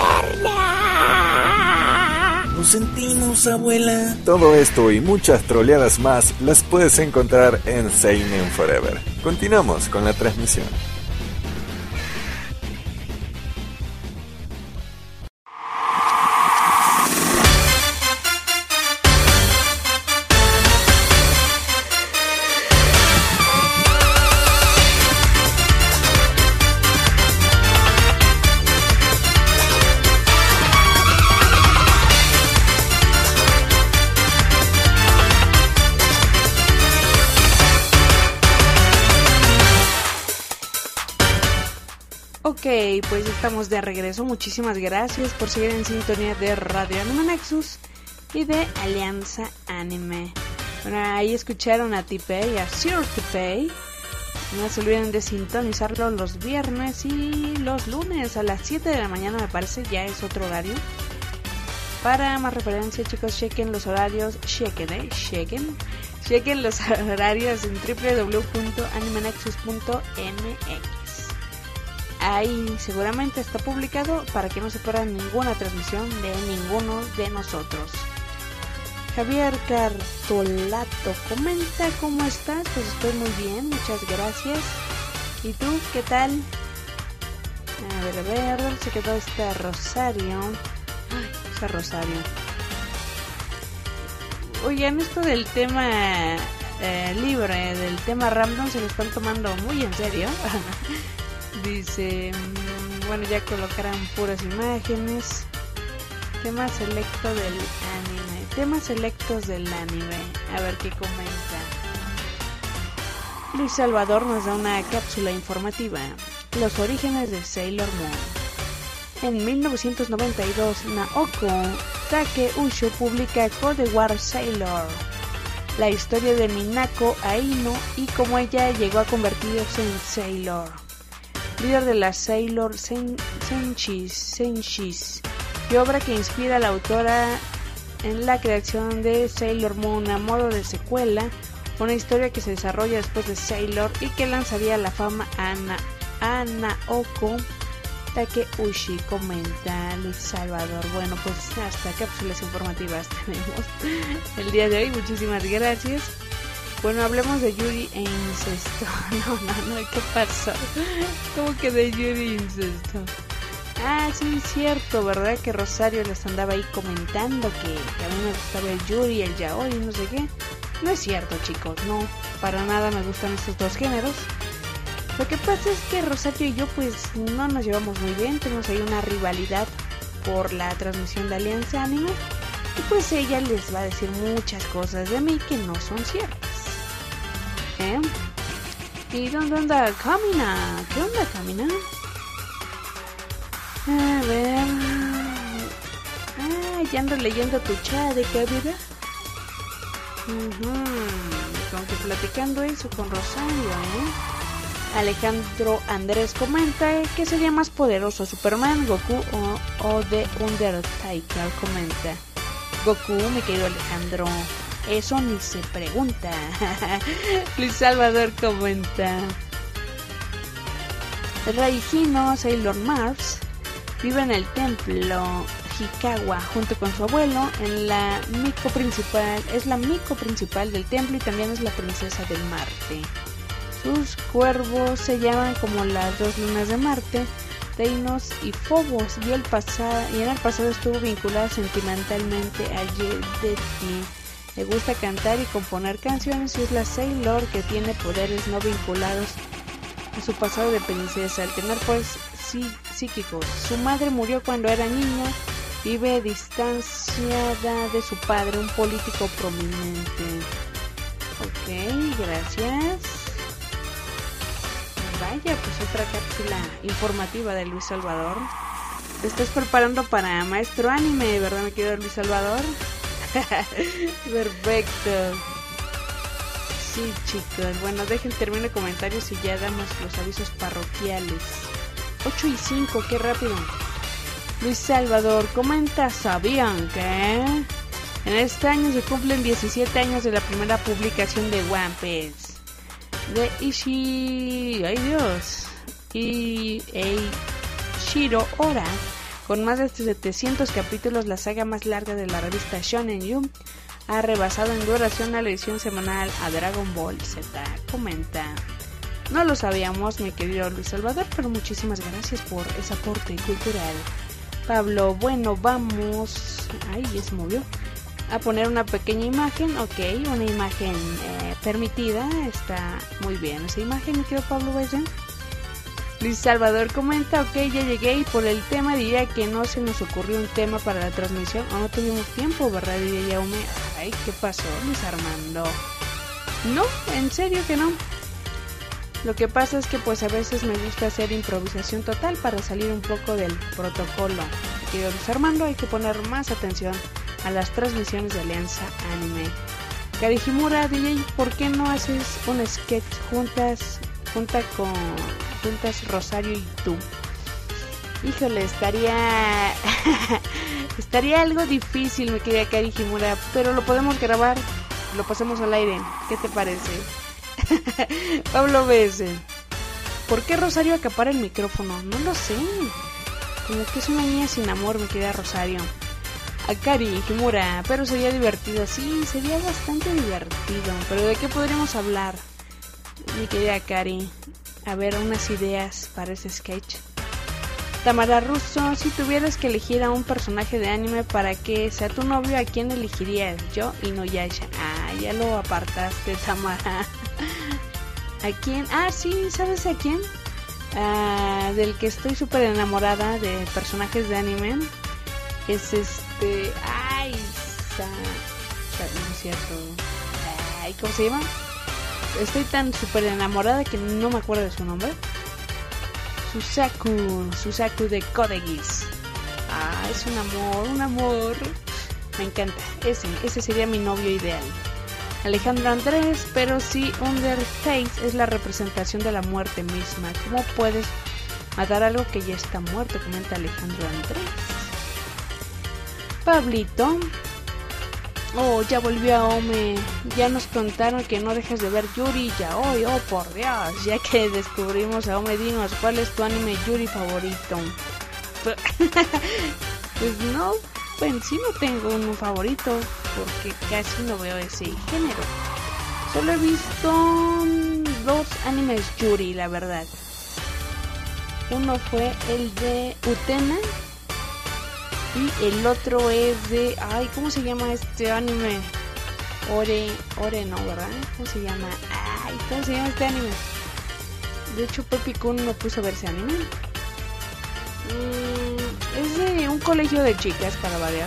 pierna! Lo sentimos, abuela. Todo esto y muchas troleadas más las puedes encontrar en Seinen Forever. Continuamos con la transmisión. Ok, pues estamos de regreso. Muchísimas gracias por seguir en sintonía de Radio Anime Nexus y de Alianza Anime. Bueno, ahí escucharon a T-Pay, a Sir T-Pay. No se olviden de sintonizarlo los viernes y los lunes a las 7 de la mañana, me parece, ya es otro horario. Para más referencia, chicos, chequen los horarios, chequen los horarios en www.animenexus.mx. Ahí seguramente está publicado para que no se pierdan ninguna transmisión de ninguno de nosotros. Javier Cartolato comenta: ¿cómo estás? Pues estoy muy bien, muchas gracias. ¿Y tú qué tal? A ver, se quedó esta Rosario. Ay, esa Rosario. Oigan, esto del tema libre, del tema random, se lo están tomando muy en serio. Dice, bueno, ya colocarán puras imágenes. Temas selecto del anime. Temas selectos del anime. A ver qué comenta. Luis Salvador nos da una cápsula informativa. Los orígenes de Sailor Moon. En 1992, Naoko Takeuchi publica Code War Sailor, la historia de Minako Aino y cómo ella llegó a convertirse en Sailor, líder de las Sailor Senshis, y obra que inspira a la autora en la creación de Sailor Moon a modo de secuela, una historia que se desarrolla después de Sailor y que lanzaría a la fama a Naoko Takeuchi, comenta Luis Salvador. Bueno, pues hasta cápsulas informativas tenemos el día de hoy, muchísimas gracias. Bueno, hablemos de Yuri e incesto. No, ¿qué pasó? ¿Cómo que de Yuri e incesto? Ah, sí, es cierto, ¿verdad? Que Rosario les andaba ahí comentando que a mí me gustaba el Yuri, el Yaoi y no sé qué. No es cierto, chicos, no, para nada me gustan estos dos géneros. Lo que pasa es que Rosario y yo pues no nos llevamos muy bien, tenemos ahí una rivalidad por la transmisión de Alianza Anime. Y pues ella les va a decir muchas cosas de mí que no son ciertas. ¿Y dónde anda Kamina? ¿Qué onda, Kamina? A ver... Ah, ya ando leyendo tu chat, ¿de qué vida? Como que platicando eso con Rosario, Alejandro Andrés comenta que sería más poderoso Superman, Goku o The Undertaker, comenta. Goku, mi querido Alejandro, eso ni se pregunta. Luis Salvador comenta: Raihino Sailor Mars vive en el templo Hikawa junto con su abuelo. Es la Miko principal del templo y también es la princesa del Marte. Sus cuervos se llaman como las dos lunas de Marte, Deimos y Phobos, y en el pasado estuvo vinculada sentimentalmente a Yedeti. Le gusta cantar y componer canciones y es la Sailor que tiene poderes no vinculados a su pasado de princesa, al tener pues psíquicos. Su madre murió cuando era niña Vive distanciada de su padre, un político prominente. Ok, gracias. Vaya, pues otra cápsula informativa de Luis Salvador. Te estás preparando para maestro anime, ¿verdad, mi querido Luis Salvador? Perfecto. Sí, chicos. Bueno, dejen terminar comentarios y ya damos los avisos parroquiales. 8 y 5, qué rápido. Luis Salvador comenta, ¿sabían que en este año se cumplen 17 años de la primera publicación de One Piece? De Shiro Ora, con más de 700 capítulos, la saga más larga de la revista Shonen Jump ha rebasado en duración a la edición semanal a Dragon Ball Z. Comenta, no lo sabíamos, mi querido Luis Salvador, pero muchísimas gracias por ese aporte cultural. Pablo, bueno, vamos, ay, ya se movió, a poner una pequeña imagen. Ok, una imagen permitida, está muy bien esa imagen, mi querido Pablo Bella. Luis Salvador comenta, ok, ya llegué y por el tema diría que no se nos ocurrió un tema para la transmisión o no tuvimos tiempo, ¿verdad? Diría Yaume. Ay, ¿qué pasó, Luis Armando? No, en serio que no. Lo que pasa es que pues a veces me gusta hacer improvisación total para salir un poco del protocolo. Querido Luis Armando, hay que poner más atención a las transmisiones de Alianza Anime. Karihimura, DJ, ¿por qué no haces un sketch juntas Rosario y tú? Híjole, estaría algo difícil, mi querida Karihimura, pero lo podemos grabar, lo pasamos al aire. ¿Qué te parece? Pablo BS, ¿por qué Rosario acapara el micrófono? No lo sé, como que es una niña sin amor, mi querida Rosario. Akari Himura, pero sería divertido. Sí, sería bastante divertido, pero ¿de qué podríamos hablar, mi querida Akari? A ver, unas ideas para ese sketch. Tamara Russo, si tuvieras que elegir a un personaje de anime para que sea tu novio, ¿a quién elegirías? Yo, Inuyasha. Ah, ya lo apartaste, Tamara. ¿A quién? Ah, sí, ¿sabes a quién? Del que estoy súper enamorada de personajes de anime. Es ay, no es cierto. Ay, ¿cómo se llama? Estoy tan súper enamorada que no me acuerdo de su nombre. Susaku de Code Geass. Ah, es un amor. Me encanta. Ese sería mi novio ideal. Alejandro Andrés, pero si Undertale es la representación de la muerte misma, ¿cómo puedes matar algo que ya está muerto? Comenta Alejandro Andrés. Pablito, oh, ya volvió a Ome. Ya nos contaron que no dejas de ver Yuri ya hoy. Oh, por Dios, ya que descubrimos a Ome, dinos, ¿cuál es tu anime Yuri favorito? Pues no, bueno, sí no tengo uno favorito, porque casi no veo ese género. Solo he visto 2 animes Yuri, la verdad. Uno fue el de Utena y el otro es de... Ay, ¿cómo se llama este anime? Ore no, ¿verdad? ¿Cómo se llama? Ay, ¿cómo se llama este anime? De hecho, Pepi Kun me puso a ver ese anime. Es de un colegio de chicas, para variar.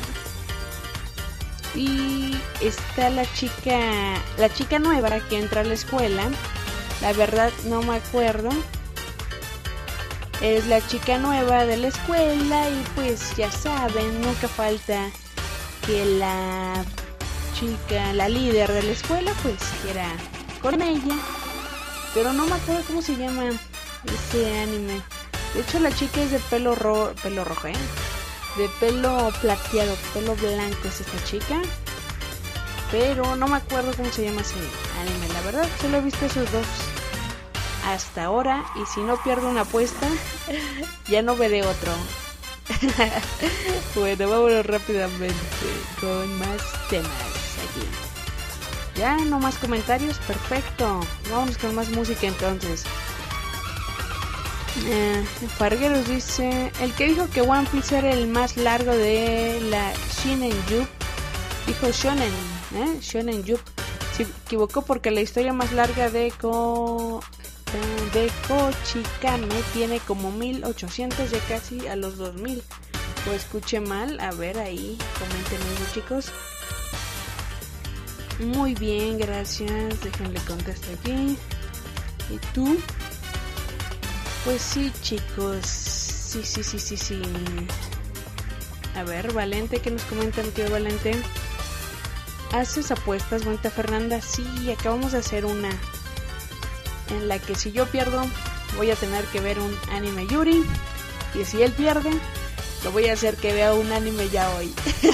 Y está la chica nueva que entra a la escuela. La verdad no me acuerdo. Es la chica nueva de la escuela y pues ya saben, nunca falta que la chica, la líder de la escuela, pues quiera con ella. Pero no me acuerdo cómo se llama ese anime. De hecho la chica es de pelo rojo, de pelo plateado, pelo blanco es esta chica. Pero no me acuerdo cómo se llama ese anime, la verdad, solo he visto esos 2 hasta ahora, y si no pierdo una apuesta, ya no veré otro. Bueno, vámonos rápidamente con más temas aquí. Ya, no más comentarios, perfecto. Vámonos con más música entonces. Fargueros dice, el que dijo que One Piece era el más largo de la Shonen Jump, dijo Shonen Jump. Se equivocó porque la historia más larga de Kochikame tiene como 1800, ya casi a los 2000. o escuché mal. A ver, ahí, coméntenme, chicos. Muy bien, gracias. Déjenle contesto aquí. ¿Y tú? Pues sí, chicos. Sí. A ver, Valente, ¿qué nos comentan, tío Valente? ¿Haces apuestas, bonita Fernanda? Sí, acabamos de hacer una en la que si yo pierdo voy a tener que ver un anime Yuri, y si él pierde lo voy a hacer que vea un anime yaoi.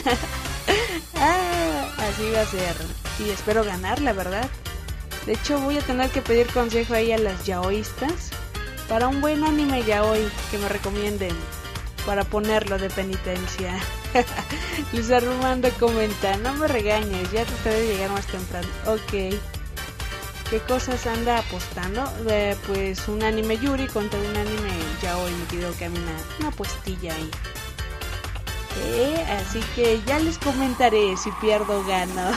Así va a ser, y espero ganar, la verdad. De hecho voy a tener que pedir consejo ahí a las yaoístas para un buen anime yaoi que me recomienden para ponerlo de penitencia. Luis Armando comenta: no me regañes, ya trataré de llegar más temprano. Ok. ¿Qué cosas anda apostando? Pues un anime Yuri contra un anime yaoi, mi querido Camina. Una apuestilla ahí. Así que ya les comentaré si pierdo o gano.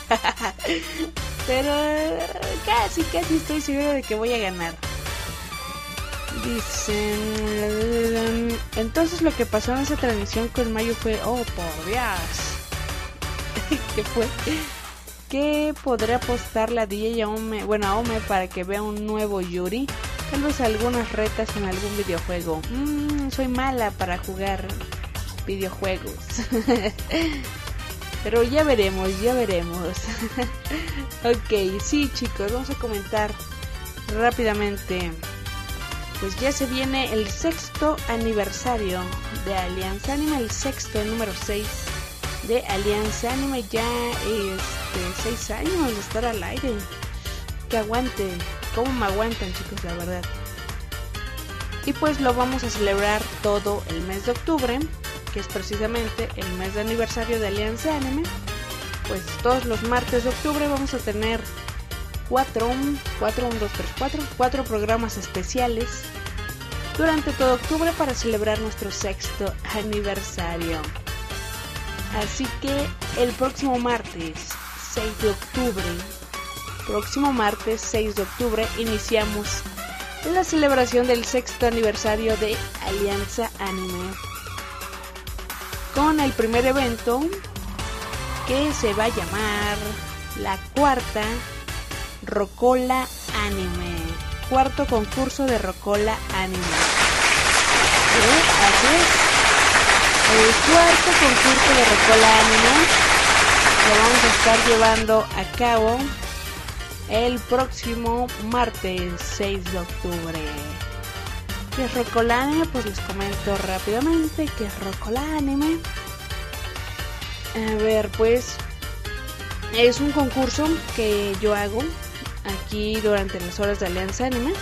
Pero casi estoy seguro de que voy a ganar. Dicen, entonces lo que pasó en esa transmisión con Mayu fue, oh por Dios. ¿Qué fue? ¿Qué podré apostarle a DJ Ome, a Ome para que vea un nuevo Yuri? Tal vez algunas retas en algún videojuego. Soy mala para jugar videojuegos. Pero ya veremos. Ok, sí, chicos, vamos a comentar rápidamente. Pues ya se viene el 6º aniversario de Alianza Anime, el 6º, el número 6 de Alianza Anime. Ya 6 años de estar al aire. Que aguante, cómo me aguantan, chicos, la verdad. Y pues lo vamos a celebrar todo el mes de octubre, que es precisamente el mes de aniversario de Alianza Anime. Pues todos los martes de octubre vamos a tener 4 programas especiales durante todo octubre para celebrar nuestro 6º aniversario. Así que el próximo martes 6 de octubre iniciamos la celebración del 6º aniversario de Alianza Anime con el primer evento, que se va a llamar la cuarta Rocola Anime, cuarto concurso de Rocola Anime. Así es, el cuarto concurso de Rocola Anime lo vamos a estar llevando a cabo el próximo martes 6 de octubre. ¿Qué es Rocola Anime? Pues les comento rápidamente qué es Rocola Anime. A ver, pues es un concurso que yo hago aquí durante las horas de Alianza Anime.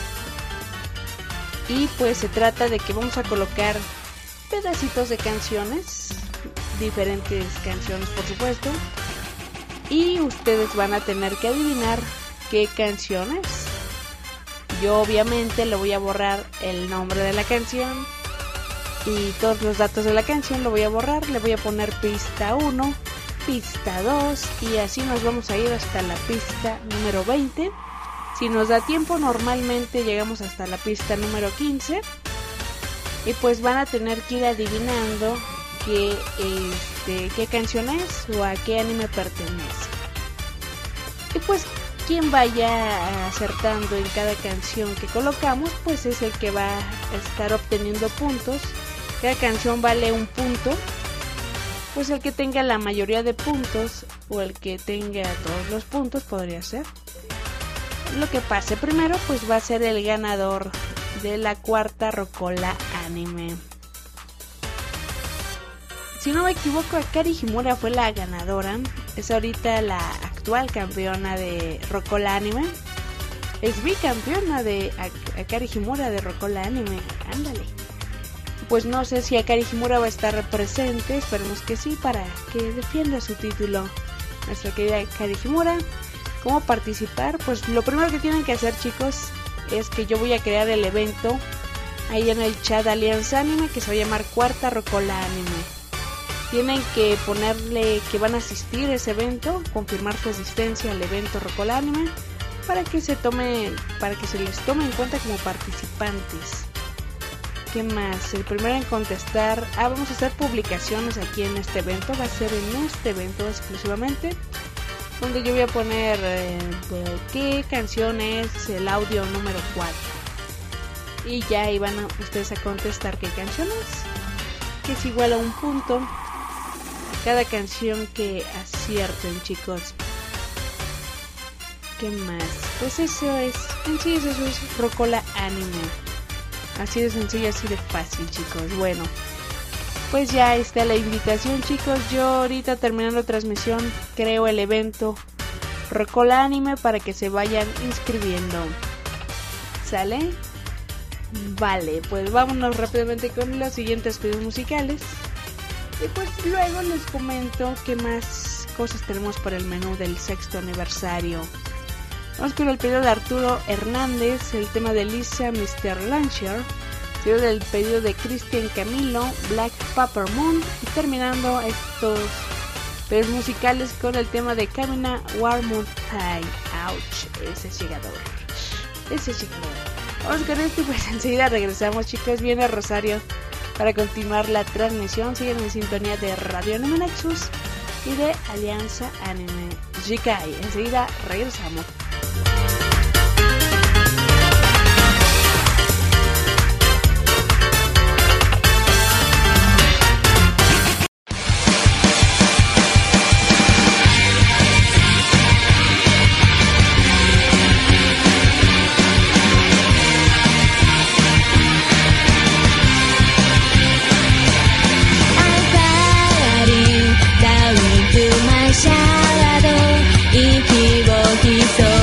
Y pues se trata de que vamos a colocar pedacitos de canciones, diferentes canciones por supuesto, y ustedes van a tener que adivinar qué canciones. Yo obviamente le voy a borrar el nombre de la canción y todos los datos de la canción lo voy a borrar. Le voy a poner pista 1, pista 2 y así nos vamos a ir hasta la pista número 20. Si nos da tiempo, normalmente llegamos hasta la pista número 15. Y pues van a tener que ir adivinando qué canción es o a qué anime pertenece. Y pues quien vaya acertando en cada canción que colocamos, pues es el que va a estar obteniendo puntos. Cada canción vale un punto. Pues el que tenga la mayoría de puntos o el que tenga todos los puntos podría ser. Lo que pase primero pues va a ser el ganador de la cuarta Rocola Anime. Si no me equivoco, Akari Himura fue la ganadora. Es ahorita la actual campeona de Rocola Anime. Es bicampeona de Akari Himura de Rocola Anime. Ándale. Pues no sé si Akari Himura va a estar presente. Esperemos que sí, para que defienda su título nuestra querida Akari Himura. ¿Cómo participar? Pues lo primero que tienen que hacer, chicos, es que yo voy a crear el evento ahí en el chat de Alianza Anime, que se va a llamar Cuarta Rocola Anime. Tienen que ponerle que van a asistir a ese evento, confirmar su asistencia al evento Rocola Anime, para que se les tome en cuenta como participantes. ¿Qué más? El primero en contestar. Vamos a hacer publicaciones aquí en este evento. Va a ser en este evento exclusivamente, donde yo voy a poner qué canción es el audio número 4. Y ya ahí van ustedes a contestar qué canción es, que es igual a un punto cada canción que acierten, chicos. ¿Qué más? Pues eso es, en sí eso es Rocola Anime. Así de sencillo, así de fácil, chicos. Bueno, pues ya está la invitación, chicos. Yo ahorita terminando transmisión creo el evento Rocola Anime para que se vayan inscribiendo. ¿Sale? Vale, pues vámonos rápidamente con los siguientes pedidos musicales. Y pues luego les comento qué más cosas tenemos para el menú del 6º aniversario. Vamos con el pedido de Arturo Hernández, el tema de Lisa, Mr. Lancier, seguido del pedido de Cristian Camilo, Black Pepper Moon, y terminando estos pedidos musicales con el tema de Camina Warmouth Time. Ouch, ese llegador. Vamos con esto y pues enseguida regresamos, chicos. Viene Rosario para continuar la transmisión. Siguen en sintonía de Radio Anime Nexus y de Alianza Anime Jikai. Enseguida regresamos. Down into my shadow 息を潜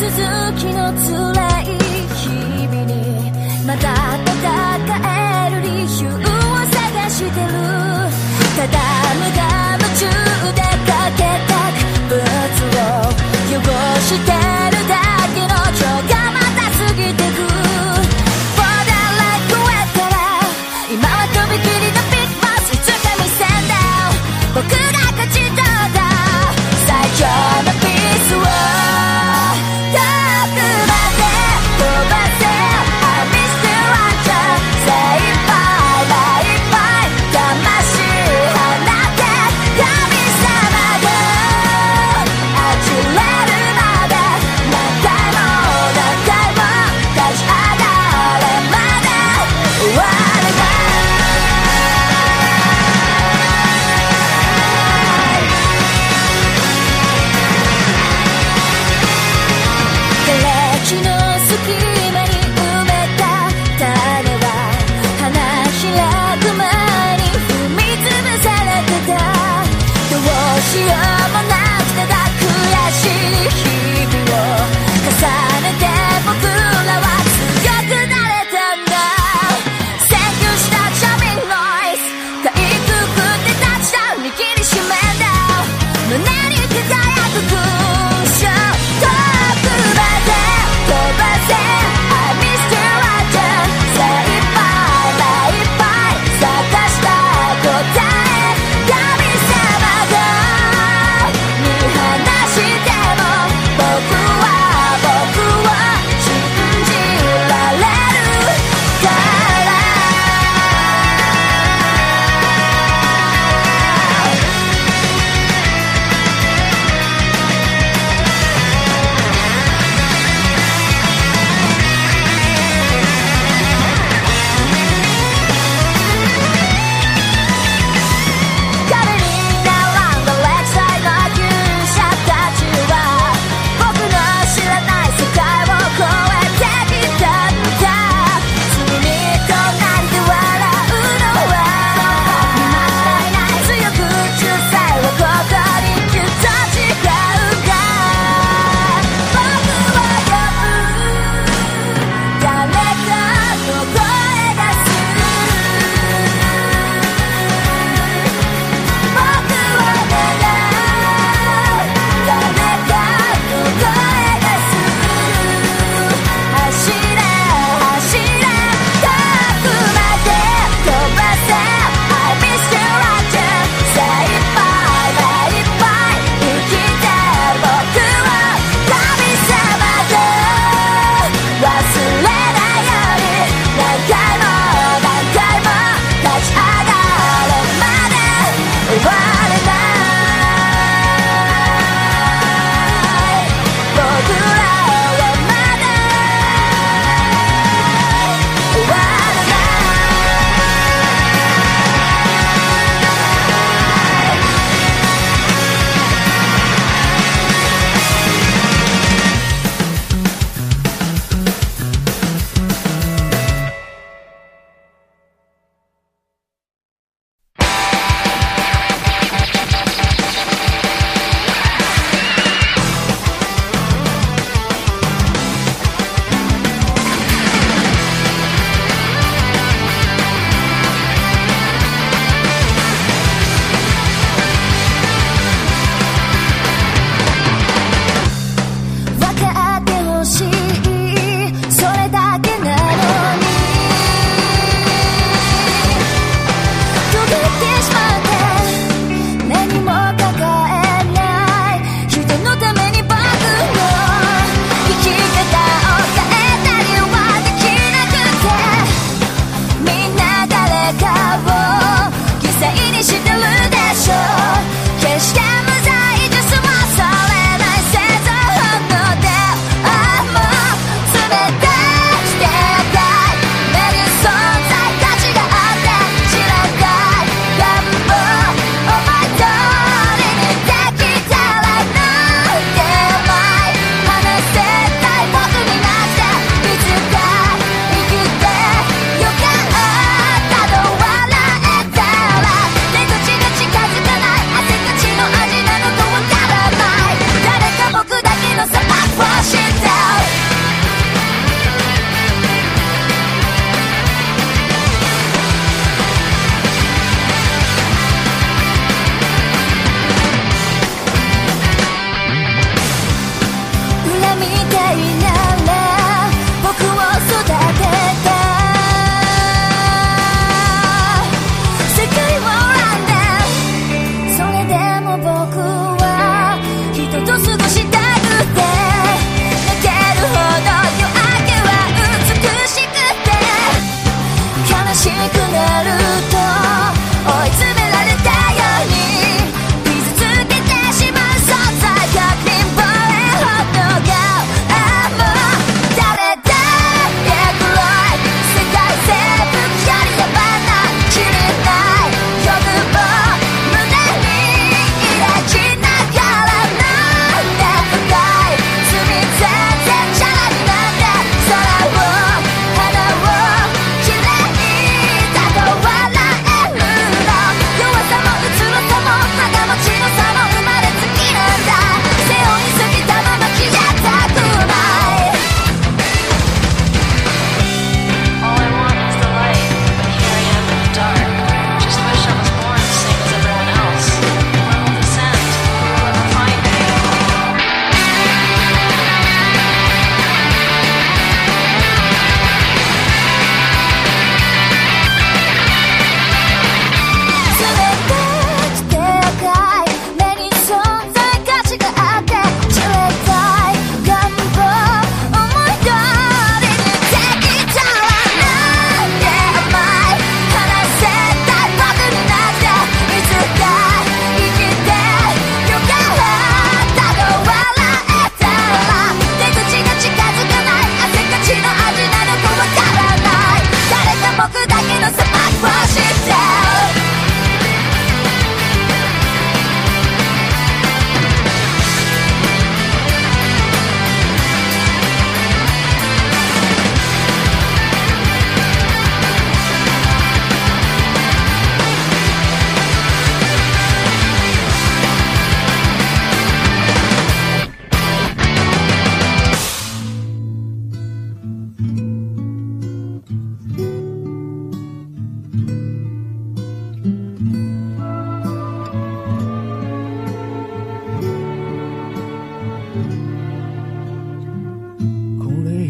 続きの辛い日々にまた戦える理由を探してる。ただ無我夢中でかけたブツを汚してるだけの今日がまた過ぎてく。今はとびきりのビッグボスいつか見せんだ。僕が勝ち取った最強のピースを遠くまで飛ばせ I miss the launcher 精一杯いっぱい魂放て神様があきれるまで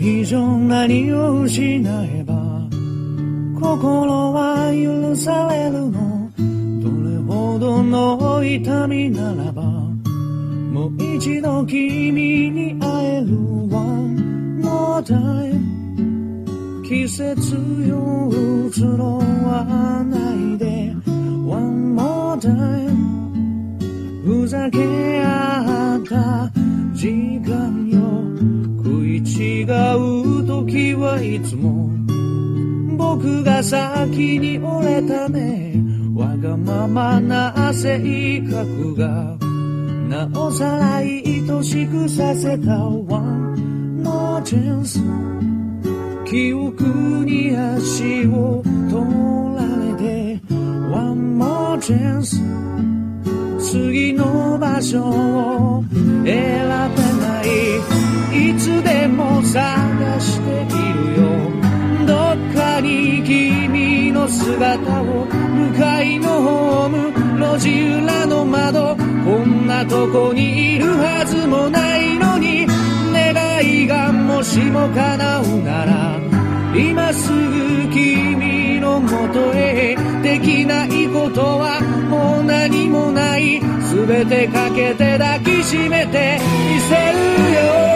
以上何を失えば心は許されるの。どれほどの痛みならばもう一度君に会える。 One more time 季節よ移ろわないで One more time ふざけ合った時間よ。食い違う時はいつも僕が先に折れたね。わがままな性格がなおさら愛しくさせた One more chance 記憶に足を取られて One more chance 次の場所を選べない。いつでも探しているよ。どっかに君の姿を。向かいのホーム路地裏の窓。こんなとこにいるはずもないのに。願いがもしも叶うなら今すぐ君のもとへ。できないことはもう何もない。全てかけて抱きしめてみせるよ。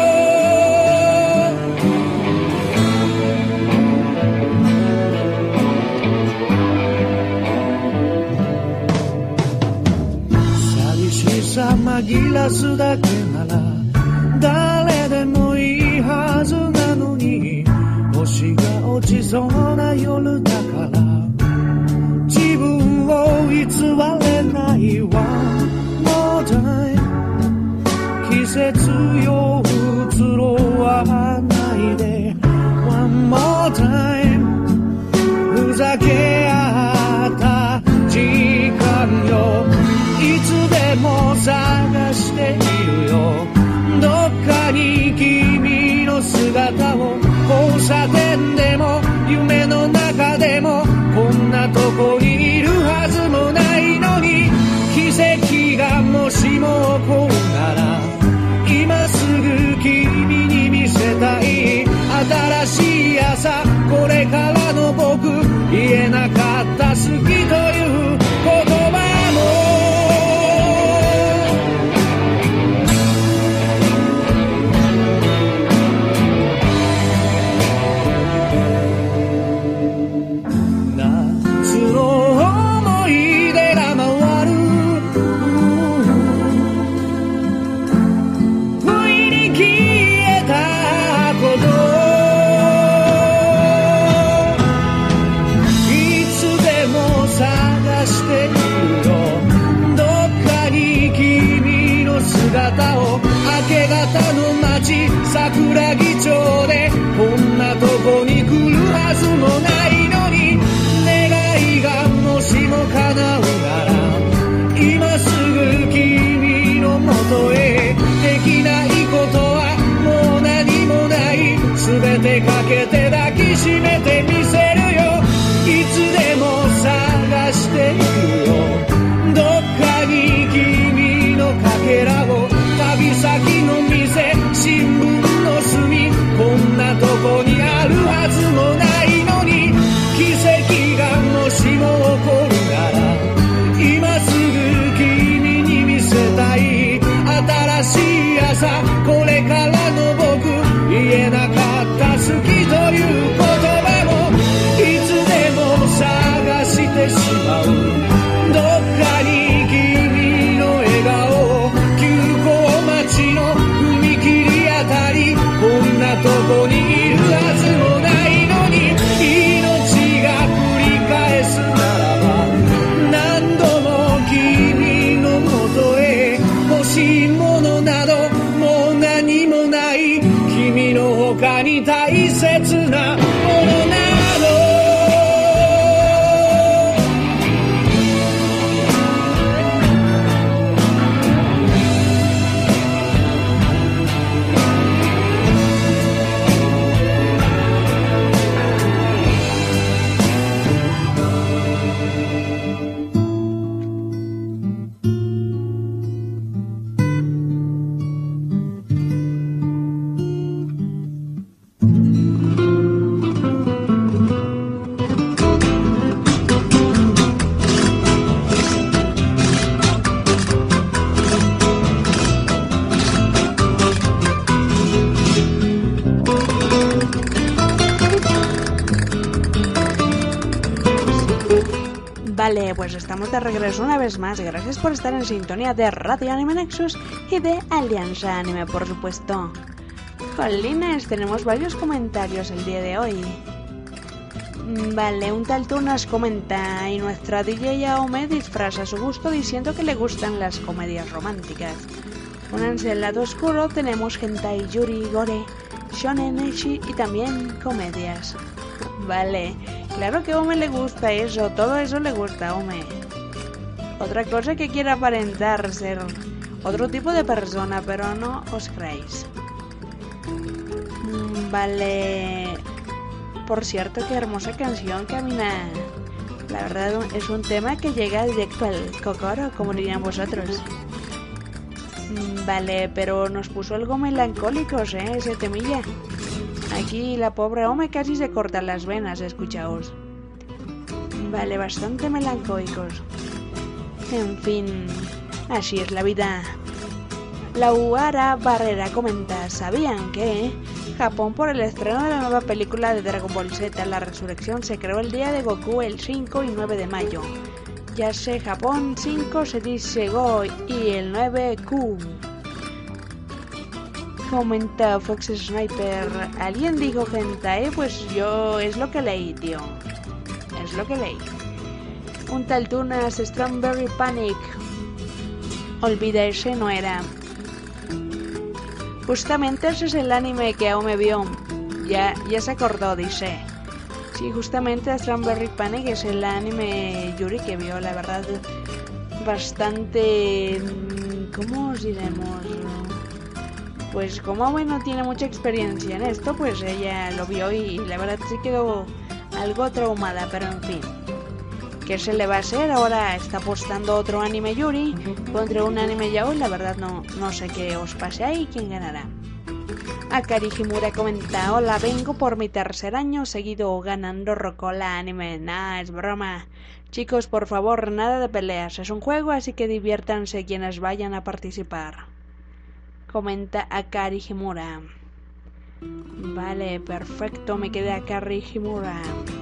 さ紛らすだけなら誰でもいいはずなのに。星が落ちそうな夜だから自分を偽れない。 One more time 季節よ移ろわないで One more time ふざけ合った時間よ。いつでも探しているよ。どっかに君の姿を。交差点でも夢の中でもこんなとこにいるはずもないのに。奇跡がもしも起こるなら今すぐ君に見せたい。新しい朝これからの僕言えなかった好きという言葉も明け方の街桜木町でこんなとこに来るはずもないのに。願いがもしも叶うなら今すぐ君のもとへ。できないことはもう何もない。全てかけて抱きしめてみせるよ。いつでも探しているよ。どっかに君のかけらを。旅先の店新聞の隅こんなとこにあるはずもないのに。奇跡がもしも起こるなら今すぐ君に見せたい。新しい朝これからの僕言えなかった好きという言葉もいつでも探してしまう。どっかに君の笑顔の踏切あたりこんなとこにいるはずもないのに。命が繰り返すならば何度も君のもとへ。欲しいものなどもう何もない。君の他に大切なものなど Vale, pues estamos de regreso una vez más. Gracias por estar en sintonía de Radio Anime Nexus y de Alianza Anime, por supuesto. Jolines, tenemos varios comentarios el día de hoy. Vale, un tal Tunas comenta: y nuestra DJ Aome disfraza su gusto diciendo que le gustan las comedias románticas. Únanse al lado oscuro, tenemos hentai, yuri, gore, shonen, ecchi y también comedias. Vale, claro que a Ome le gusta eso, todo eso le gusta a Ome. Otra cosa que quiere aparentar ser otro tipo de persona, pero no os creéis. Vale, por cierto, qué hermosa canción, Camina. La verdad es un tema que llega directo al cocoro, como dirían vosotros. Vale, pero nos puso algo melancólicos, ese temilla. Aquí la pobre Ome casi se corta las venas, escuchaos. Vale, bastante melancólicos. En fin, así es la vida. La Uara Barrera comenta: ¿sabían que Japón, por el estreno de la nueva película de Dragon Ball Z, La Resurrección, se creó el día de Goku el 5 y 9 de mayo? Ya sé, Japón 5 se dice Go y el 9 Q. Comenta Fox Sniper: ¿alguien dijo hentai? Pues yo es lo que leí, tío. Es lo que leí. Un tal Tunas, Strawberry Panic. Olvida, ese no era. Justamente ese es el anime que aún me vio. Ya se acordó, dice. Sí, justamente Strawberry Panic es el anime Yuri que vio, la verdad. Bastante... ¿cómo os diremos? Pues como Ome no tiene mucha experiencia en esto, pues ella lo vio y la verdad sí quedó algo traumada, pero en fin. ¿Qué se le va a hacer? Ahora está apostando otro anime Yuri contra un anime yaoi. La verdad no sé qué os pase ahí, quién ganará. Akari Himura comenta: hola, vengo por mi tercer año seguido ganando Rocola Anime. Nah, es broma. Chicos, por favor, nada de peleas. Es un juego, así que diviértanse quienes vayan a participar. Comenta Akari Himura. Vale, perfecto, me quedé Akari Himura.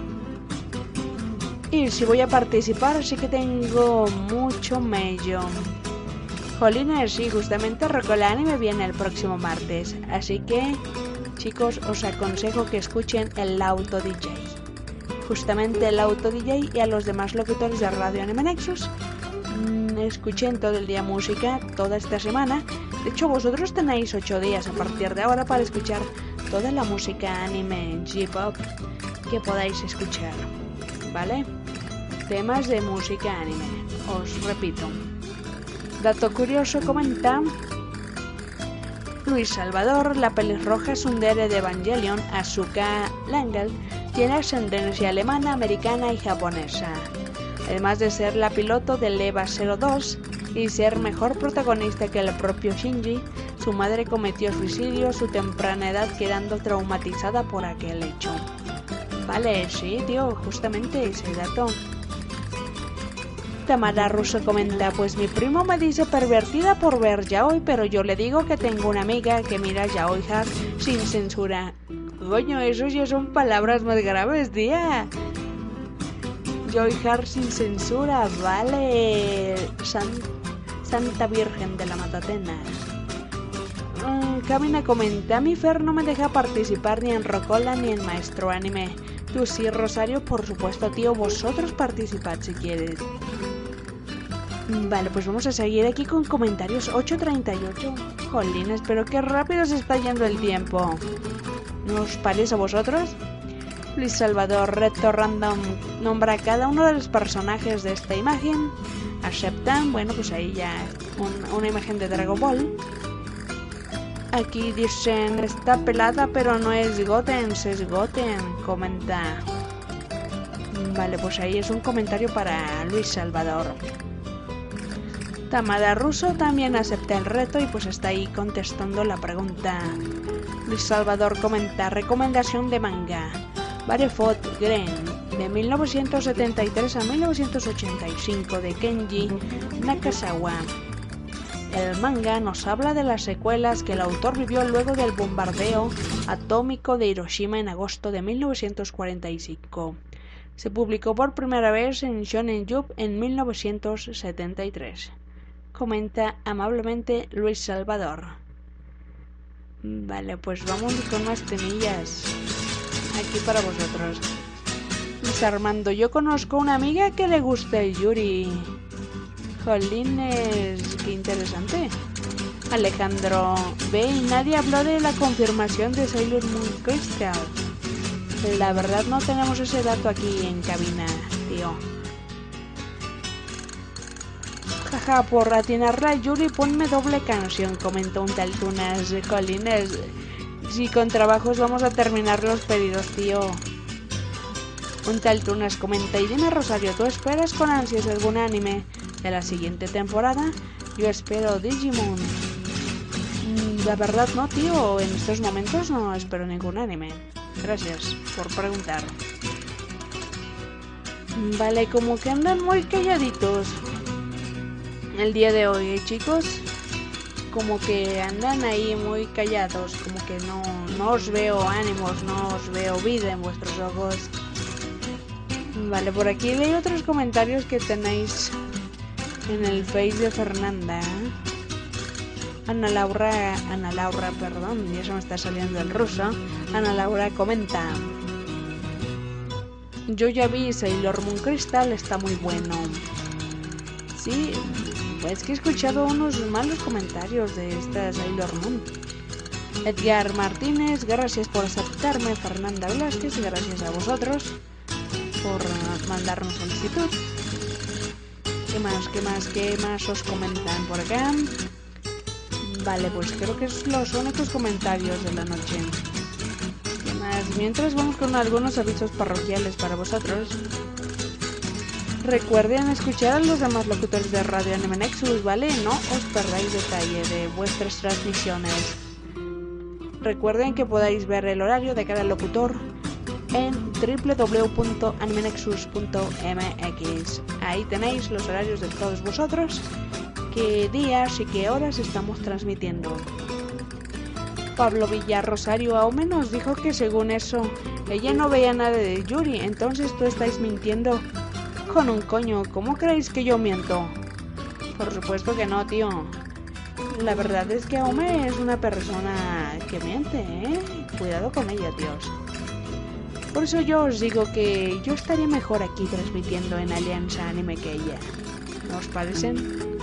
Y si voy a participar, sí que tengo mucho mello. Jolines, sí, justamente Rocola Anime viene el próximo martes. Así que, chicos, os aconsejo que escuchen el Auto DJ. Justamente el Auto DJ y a los demás locutores de Radio Anime Nexus. Escuchen todo el día música, toda esta semana. De hecho, vosotros tenéis 8 días a partir de ahora para escuchar toda la música anime, J-pop que podáis escuchar. ¿Vale? Temas de música anime, os repito. Dato curioso comenta: Luis Salvador, la pelirroja tsundere de Evangelion, Asuka Langal, tiene ascendencia alemana, americana y japonesa. Además de ser la piloto del EVA 02 y ser mejor protagonista que el propio Shinji, su madre cometió suicidio a su temprana edad, quedando traumatizada por aquel hecho. Vale, sí, tío, justamente ese dato. Tamara Russo comenta: pues mi primo me dice pervertida por ver yaoi, pero yo le digo que tengo una amiga que mira yaoi hard sin censura. Coño, eso ya son palabras más graves, tía. Yaoi hard sin censura, vale. Santa Virgen de la Matatena. Camina comenta: mi Fer no me deja participar ni en Rocola ni en Maestro Anime. Tú sí, Rosario, por supuesto, tío, vosotros participad si quieres. Vale, pues vamos a seguir aquí con comentarios. 8:38. Jolines, pero qué rápido se está yendo el tiempo. ¿No os parece a vosotros? Luis Salvador, Reto Random, nombra a cada uno de los personajes de esta imagen. Aceptan, bueno, pues ahí ya una imagen de Dragon Ball. Aquí dicen: está pelada pero no es Goten, es Goten, comenta. Vale, pues ahí es un comentario para Luis Salvador. Tamara Russo también acepta el reto y pues está ahí contestando la pregunta. Luis Salvador comenta: recomendación de manga. Barefoot Gren, de 1973 a 1985, de Kenji Nakazawa. El manga nos habla de las secuelas que el autor vivió luego del bombardeo atómico de Hiroshima en agosto de 1945. Se publicó por primera vez en Shonen Jump en 1973. Comenta amablemente Luis Salvador. Vale, pues vamos con más temillas aquí para vosotros. Luis Armando, yo conozco una amiga que le gusta el Yuri. Jolines, qué interesante. Alejandro, ve, y nadie habló de la confirmación de Sailor Moon Crystal. La verdad no tenemos ese dato aquí en cabina, tío. Jaja, por atinarla a Yuri ponme doble canción, comentó un tal Tunas. Jolines, si con trabajos vamos a terminar los pedidos, tío. Un tal Tunas comenta, y dime Rosario, ¿tú esperas con ansias algún anime de la siguiente temporada? Yo espero Digimon. La verdad no, tío, en estos momentos no espero ningún anime. Gracias por preguntar. Vale, como que andan muy calladitos el día de hoy, chicos. Como que andan ahí muy callados, como que no os veo ánimos, no os veo vida en vuestros ojos. Vale, por aquí leí otros comentarios que tenéis en el Face de Fernanda. Ana Laura, perdón, ya se me está saliendo el ruso. Ana Laura comenta: yo ya vi Sailor Moon Crystal, está muy bueno. Sí, es que he escuchado unos malos comentarios de esta Sailor Moon. Edgar Martínez, gracias por aceptarme. Fernanda Velázquez, gracias a vosotros por mandarnos solicitud. ¿Qué más os comentan por acá? Vale, pues creo que son los únicos comentarios de la noche. ¿Qué más? Mientras vamos con algunos avisos parroquiales para vosotros. Recuerden escuchar a los demás locutores de Radio Anime Nexus, ¿vale? No os perdáis detalle de vuestras transmisiones. Recuerden que podáis ver el horario de cada locutor en www.animenexus.mx. Ahí tenéis los horarios de todos vosotros, qué días y qué horas estamos transmitiendo. Pablo Villarrosario Aume nos dijo que según eso ella no veía nada de Yuri, entonces tú estáis mintiendo. Con un coño, ¿cómo creéis que yo miento? Por supuesto que no, tío. La verdad es que Aume es una persona que miente, ¿eh? Cuidado con ella, tíos. Por eso yo os digo que yo estaría mejor aquí transmitiendo en Alianza Anime que ella. ¿No os parecen?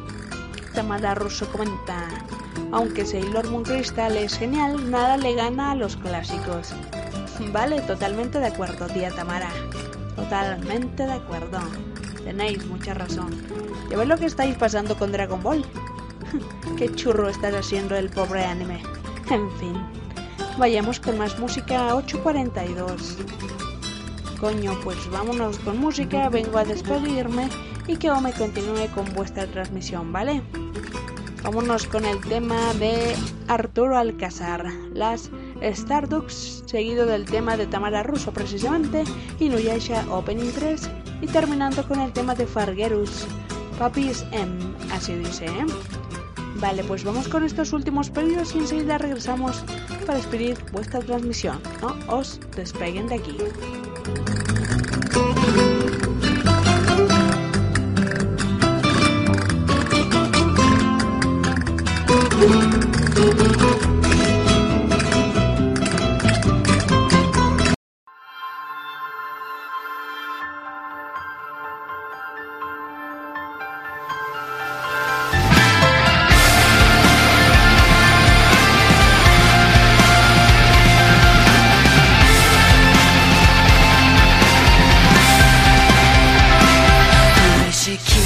Tamara Russo comenta: aunque Sailor Moon Crystal es genial, nada le gana a los clásicos. Vale, totalmente de acuerdo, tía Tamara. Totalmente de acuerdo. Tenéis mucha razón. ¿Ya ves lo que estáis pasando con Dragon Ball? Qué churro estás haciendo el pobre anime. En fin. Vayamos con más música. 8:42. Coño, pues vámonos con música. Vengo a despedirme y que Ome continúe con vuestra transmisión, ¿vale? Vámonos con el tema de Arturo Alcázar, las Stardust, seguido del tema de Tamara Russo precisamente, Inuyasha Opening 3, y terminando con el tema de Fargerus, Papis M, así dice, ¿eh? Vale, pues vamos con estos últimos pedidos y enseguida regresamos para despedir vuestra transmisión. No os despeguen de aquí.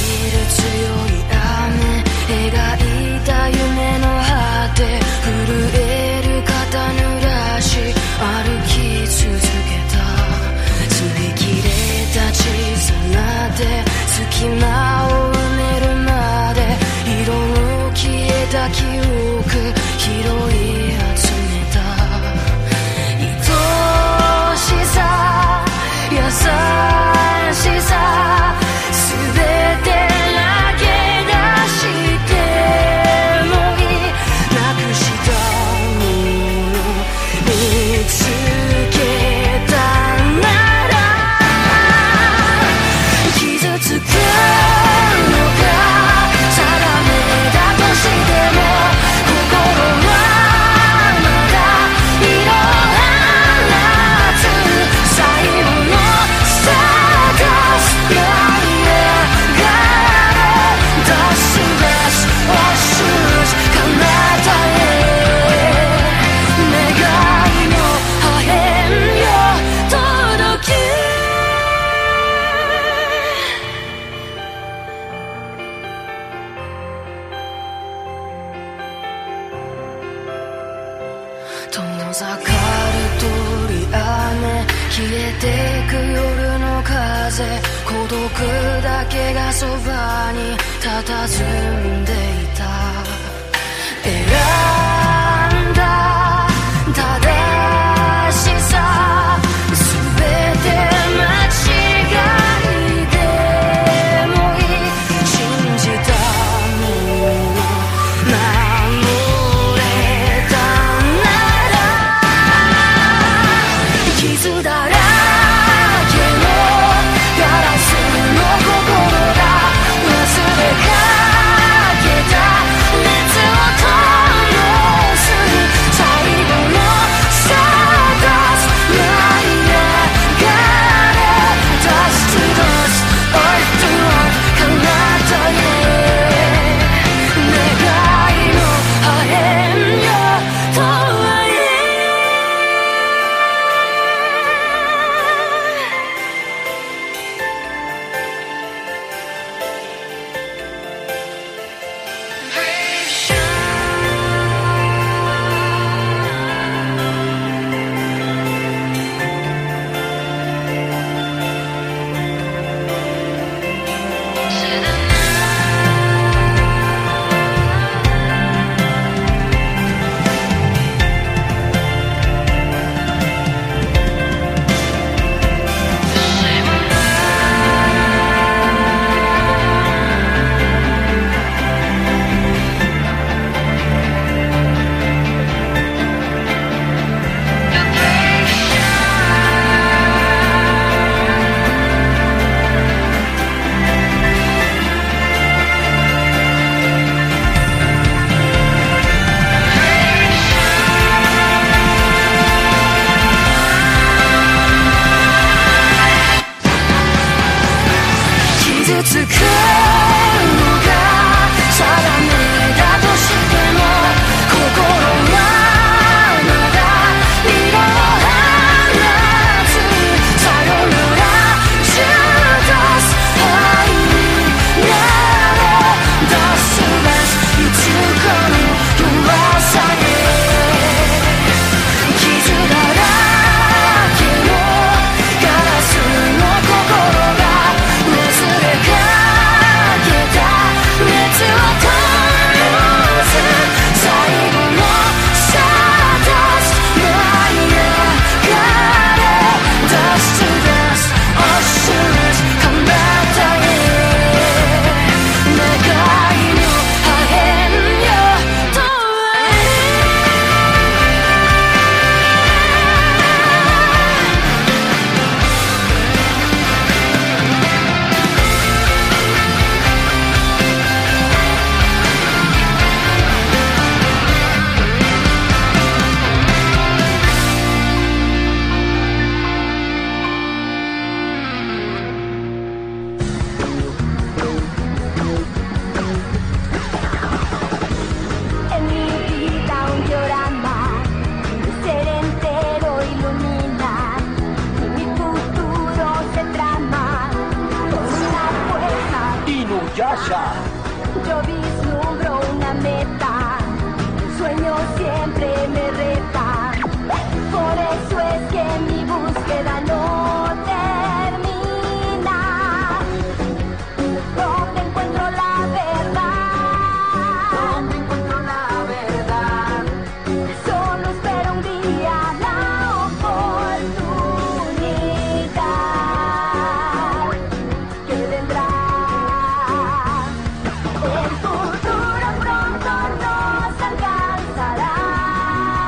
「震え遠ざかる鳥雨消えてく夜の風孤独だけがそばに佇んでいた選んだ正しさすべて間違いでもいい信じたもの守れたなら傷だらけのガラスの心が忘れかけた熱を灯す最後のサーカス舞い上がれ Dust to dust Earth to earth 彼方へ願いの破片よとはいえ傷つくのが定めだとしても心はまだ色を放つさよならジュダス愛になれ出すべしいつかの弱さへ傷だらけのガラスの心が忘れかけた熱を灯す最後のサーダス舞い上がれ Dust to dust Oceans 彼方へ願いの破片よとはい En mi vida un diorama, mi ser entero ilumina, y mi futuro se trama con una fuerza. Inuyasha. Yo vislumbro una meta, un sueño siempre me reta, por eso es que mi búsqueda no termina. ¿Dónde encuentro la verdad? ¿Dónde encuentro la verdad? Solo espero un día la oportunidad que vendrá. El futuro pronto nos alcanzará.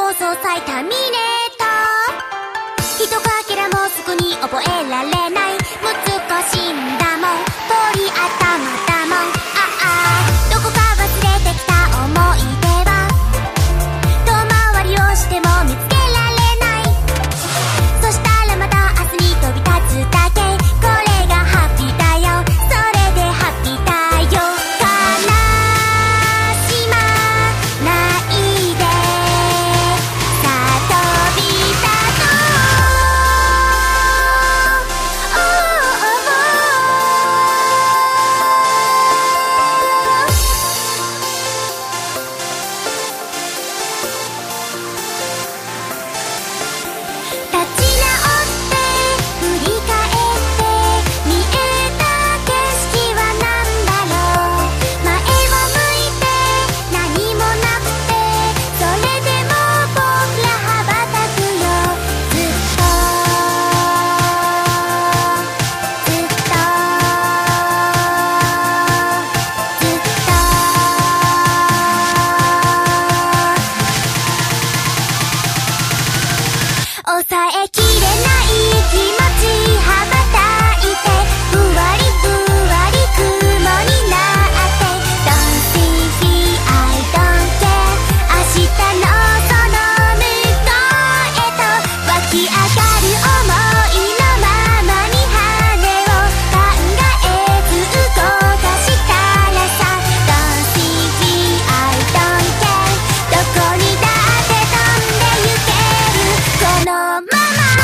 放送さいターミネーターひとかけらもすぐに覚えられない難しいんだもん鳥頭だもんどこか忘れてきた思い出は遠回りをしても見つけられないそしたらまた明日に飛び立つだけこれがハッピーだよそれでハッピーだよ悲しまないでさあ飛び立と立ち直って振り返って見えた景色はなんだろう前を向いて何もなくてそれでも僕ら羽ばたくよずっとずっとずっと抑えきれない気持ち羽ばたいてふわりふわり雲になって Don't see me, I don't care 明日のその向こうへと湧き上がる想いのままに羽を考えず動かしたらさ Don't see me, I don't care どこにだって飛んでゆけるこのまま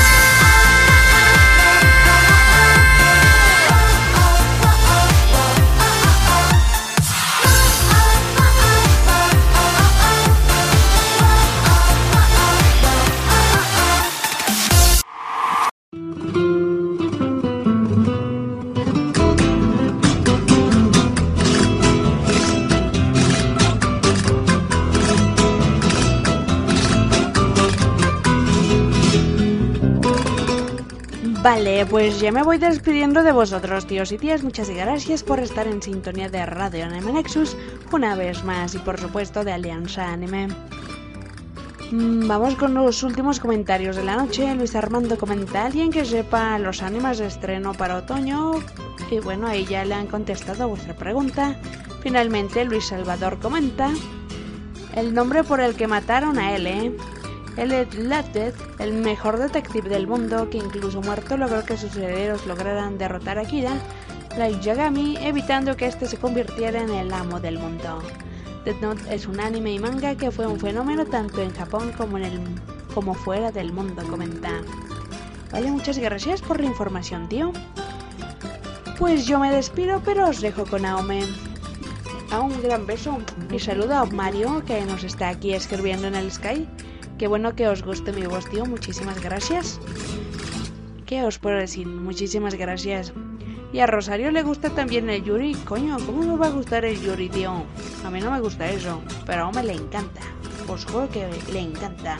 Vale, pues ya me voy despidiendo de vosotros, tíos y tías. Muchas gracias por estar en sintonía de Radio Anime Nexus una vez más y por supuesto de Alianza Anime. Vamos con los últimos comentarios de la noche. Luis Armando comenta: ¿alguien que sepa los animes de estreno para otoño? Y bueno, ahí ya le han contestado a vuestra pregunta. Finalmente Luis Salvador comenta: el nombre por el que mataron a L. Elliot Latted, el mejor detective del mundo, que incluso muerto logró que sus herederos lograran derrotar a Kira, Light Yagami, evitando que este se convirtiera en el amo del mundo. Death Note es un anime y manga que fue un fenómeno tanto en Japón como fuera del mundo, comenta. Vale, muchas gracias por la información, tío. Pues yo me despido, pero os dejo con Aome. Un gran beso y saludo a Mario, que nos está aquí escribiendo en el Sky. Qué bueno que os guste mi voz, tío. Muchísimas gracias. ¿Qué os puedo decir? Muchísimas gracias. Y a Rosario le gusta también el Yuri. Coño, ¿cómo me va a gustar el Yuri, tío? A mí no me gusta eso, pero a Ome le encanta. Os juro que le encanta.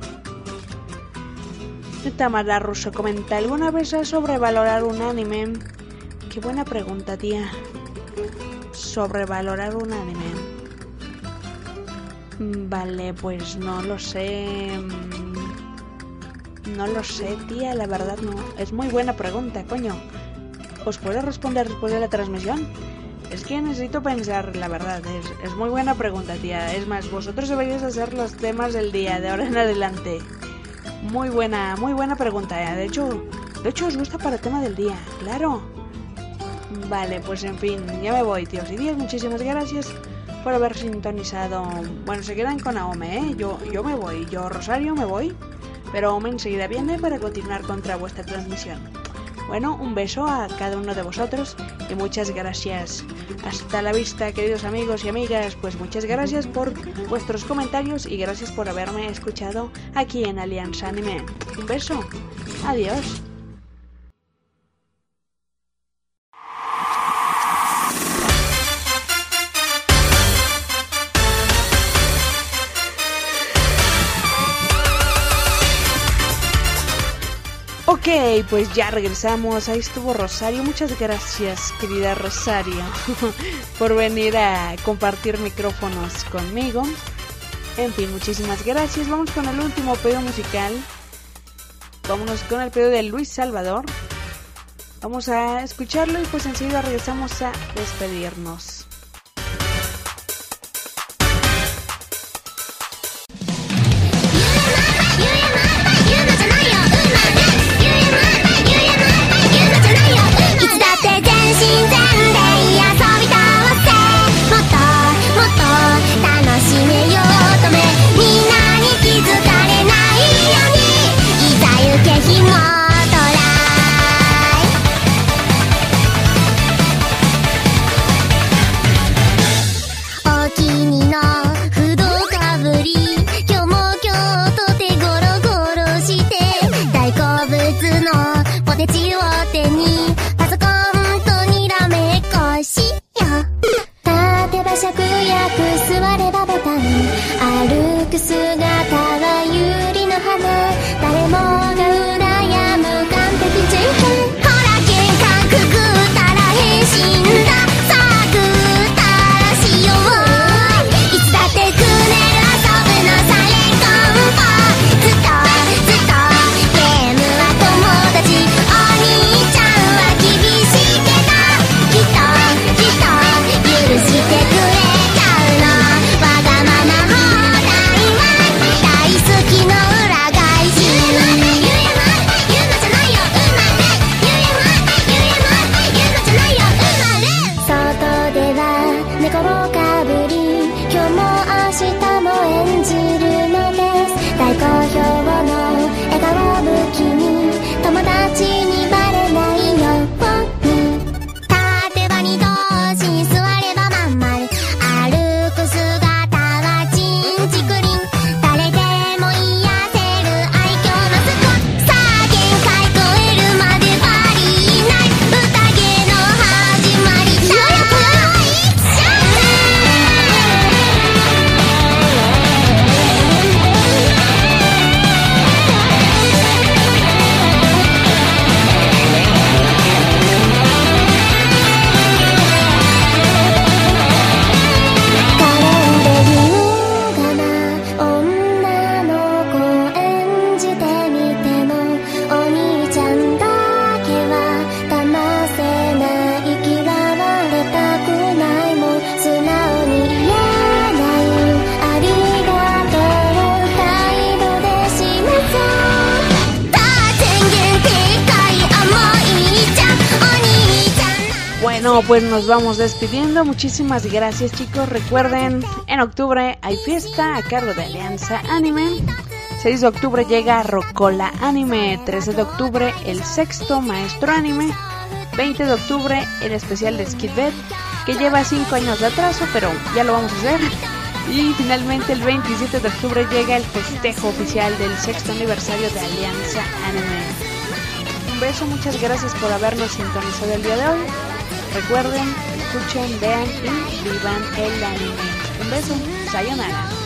Tamara Russo comenta: ¿alguna vez has sobrevalorar un anime? Qué buena pregunta, tía. Sobrevalorar un anime. Vale, pues no lo sé. No lo sé, tía, la verdad no. Es muy buena pregunta, coño. ¿Os puedo responder después de la transmisión? Es que necesito pensar, la verdad. Es muy buena pregunta, tía. Es más, vosotros deberíais hacer los temas del día, de ahora en adelante. Muy buena pregunta, De hecho os gusta para el tema del día, claro. Vale, pues en fin, ya me voy, tíos y tías. Muchísimas gracias por haber sintonizado. Bueno, se quedan con Aome, ¿eh? Yo me voy, yo Rosario me voy, pero Aome enseguida viene para continuar contra vuestra transmisión. Bueno, un beso a cada uno de vosotros y muchas gracias. Hasta la vista, queridos amigos y amigas. Pues muchas gracias por vuestros comentarios y gracias por haberme escuchado aquí en Alianza Anime. Un beso. Adiós. Ok, pues ya regresamos. Ahí estuvo Rosario. Muchas gracias, querida Rosario, por venir a compartir micrófonos conmigo. En fin, muchísimas gracias. Vamos con el último pedido musical. Vámonos con el pedido de Luis Salvador. Vamos a escucharlo y pues enseguida regresamos a despedirnos. Bueno, pues nos vamos despidiendo. Muchísimas gracias, chicos. Recuerden, en octubre hay fiesta a cargo de Alianza Anime. 6 de octubre llega Rocola Anime. 13 de octubre el sexto Maestro Anime. 20 de octubre el especial de Skid Bed, que lleva 5 años de atraso, pero ya lo vamos a hacer. Y finalmente el 27 de octubre llega el festejo oficial del 6º aniversario de Alianza Anime. Un beso, muchas gracias por habernos sintonizado el día de hoy. Recuerden, escuchen, vean y vivan el anime. Un beso, sayonara.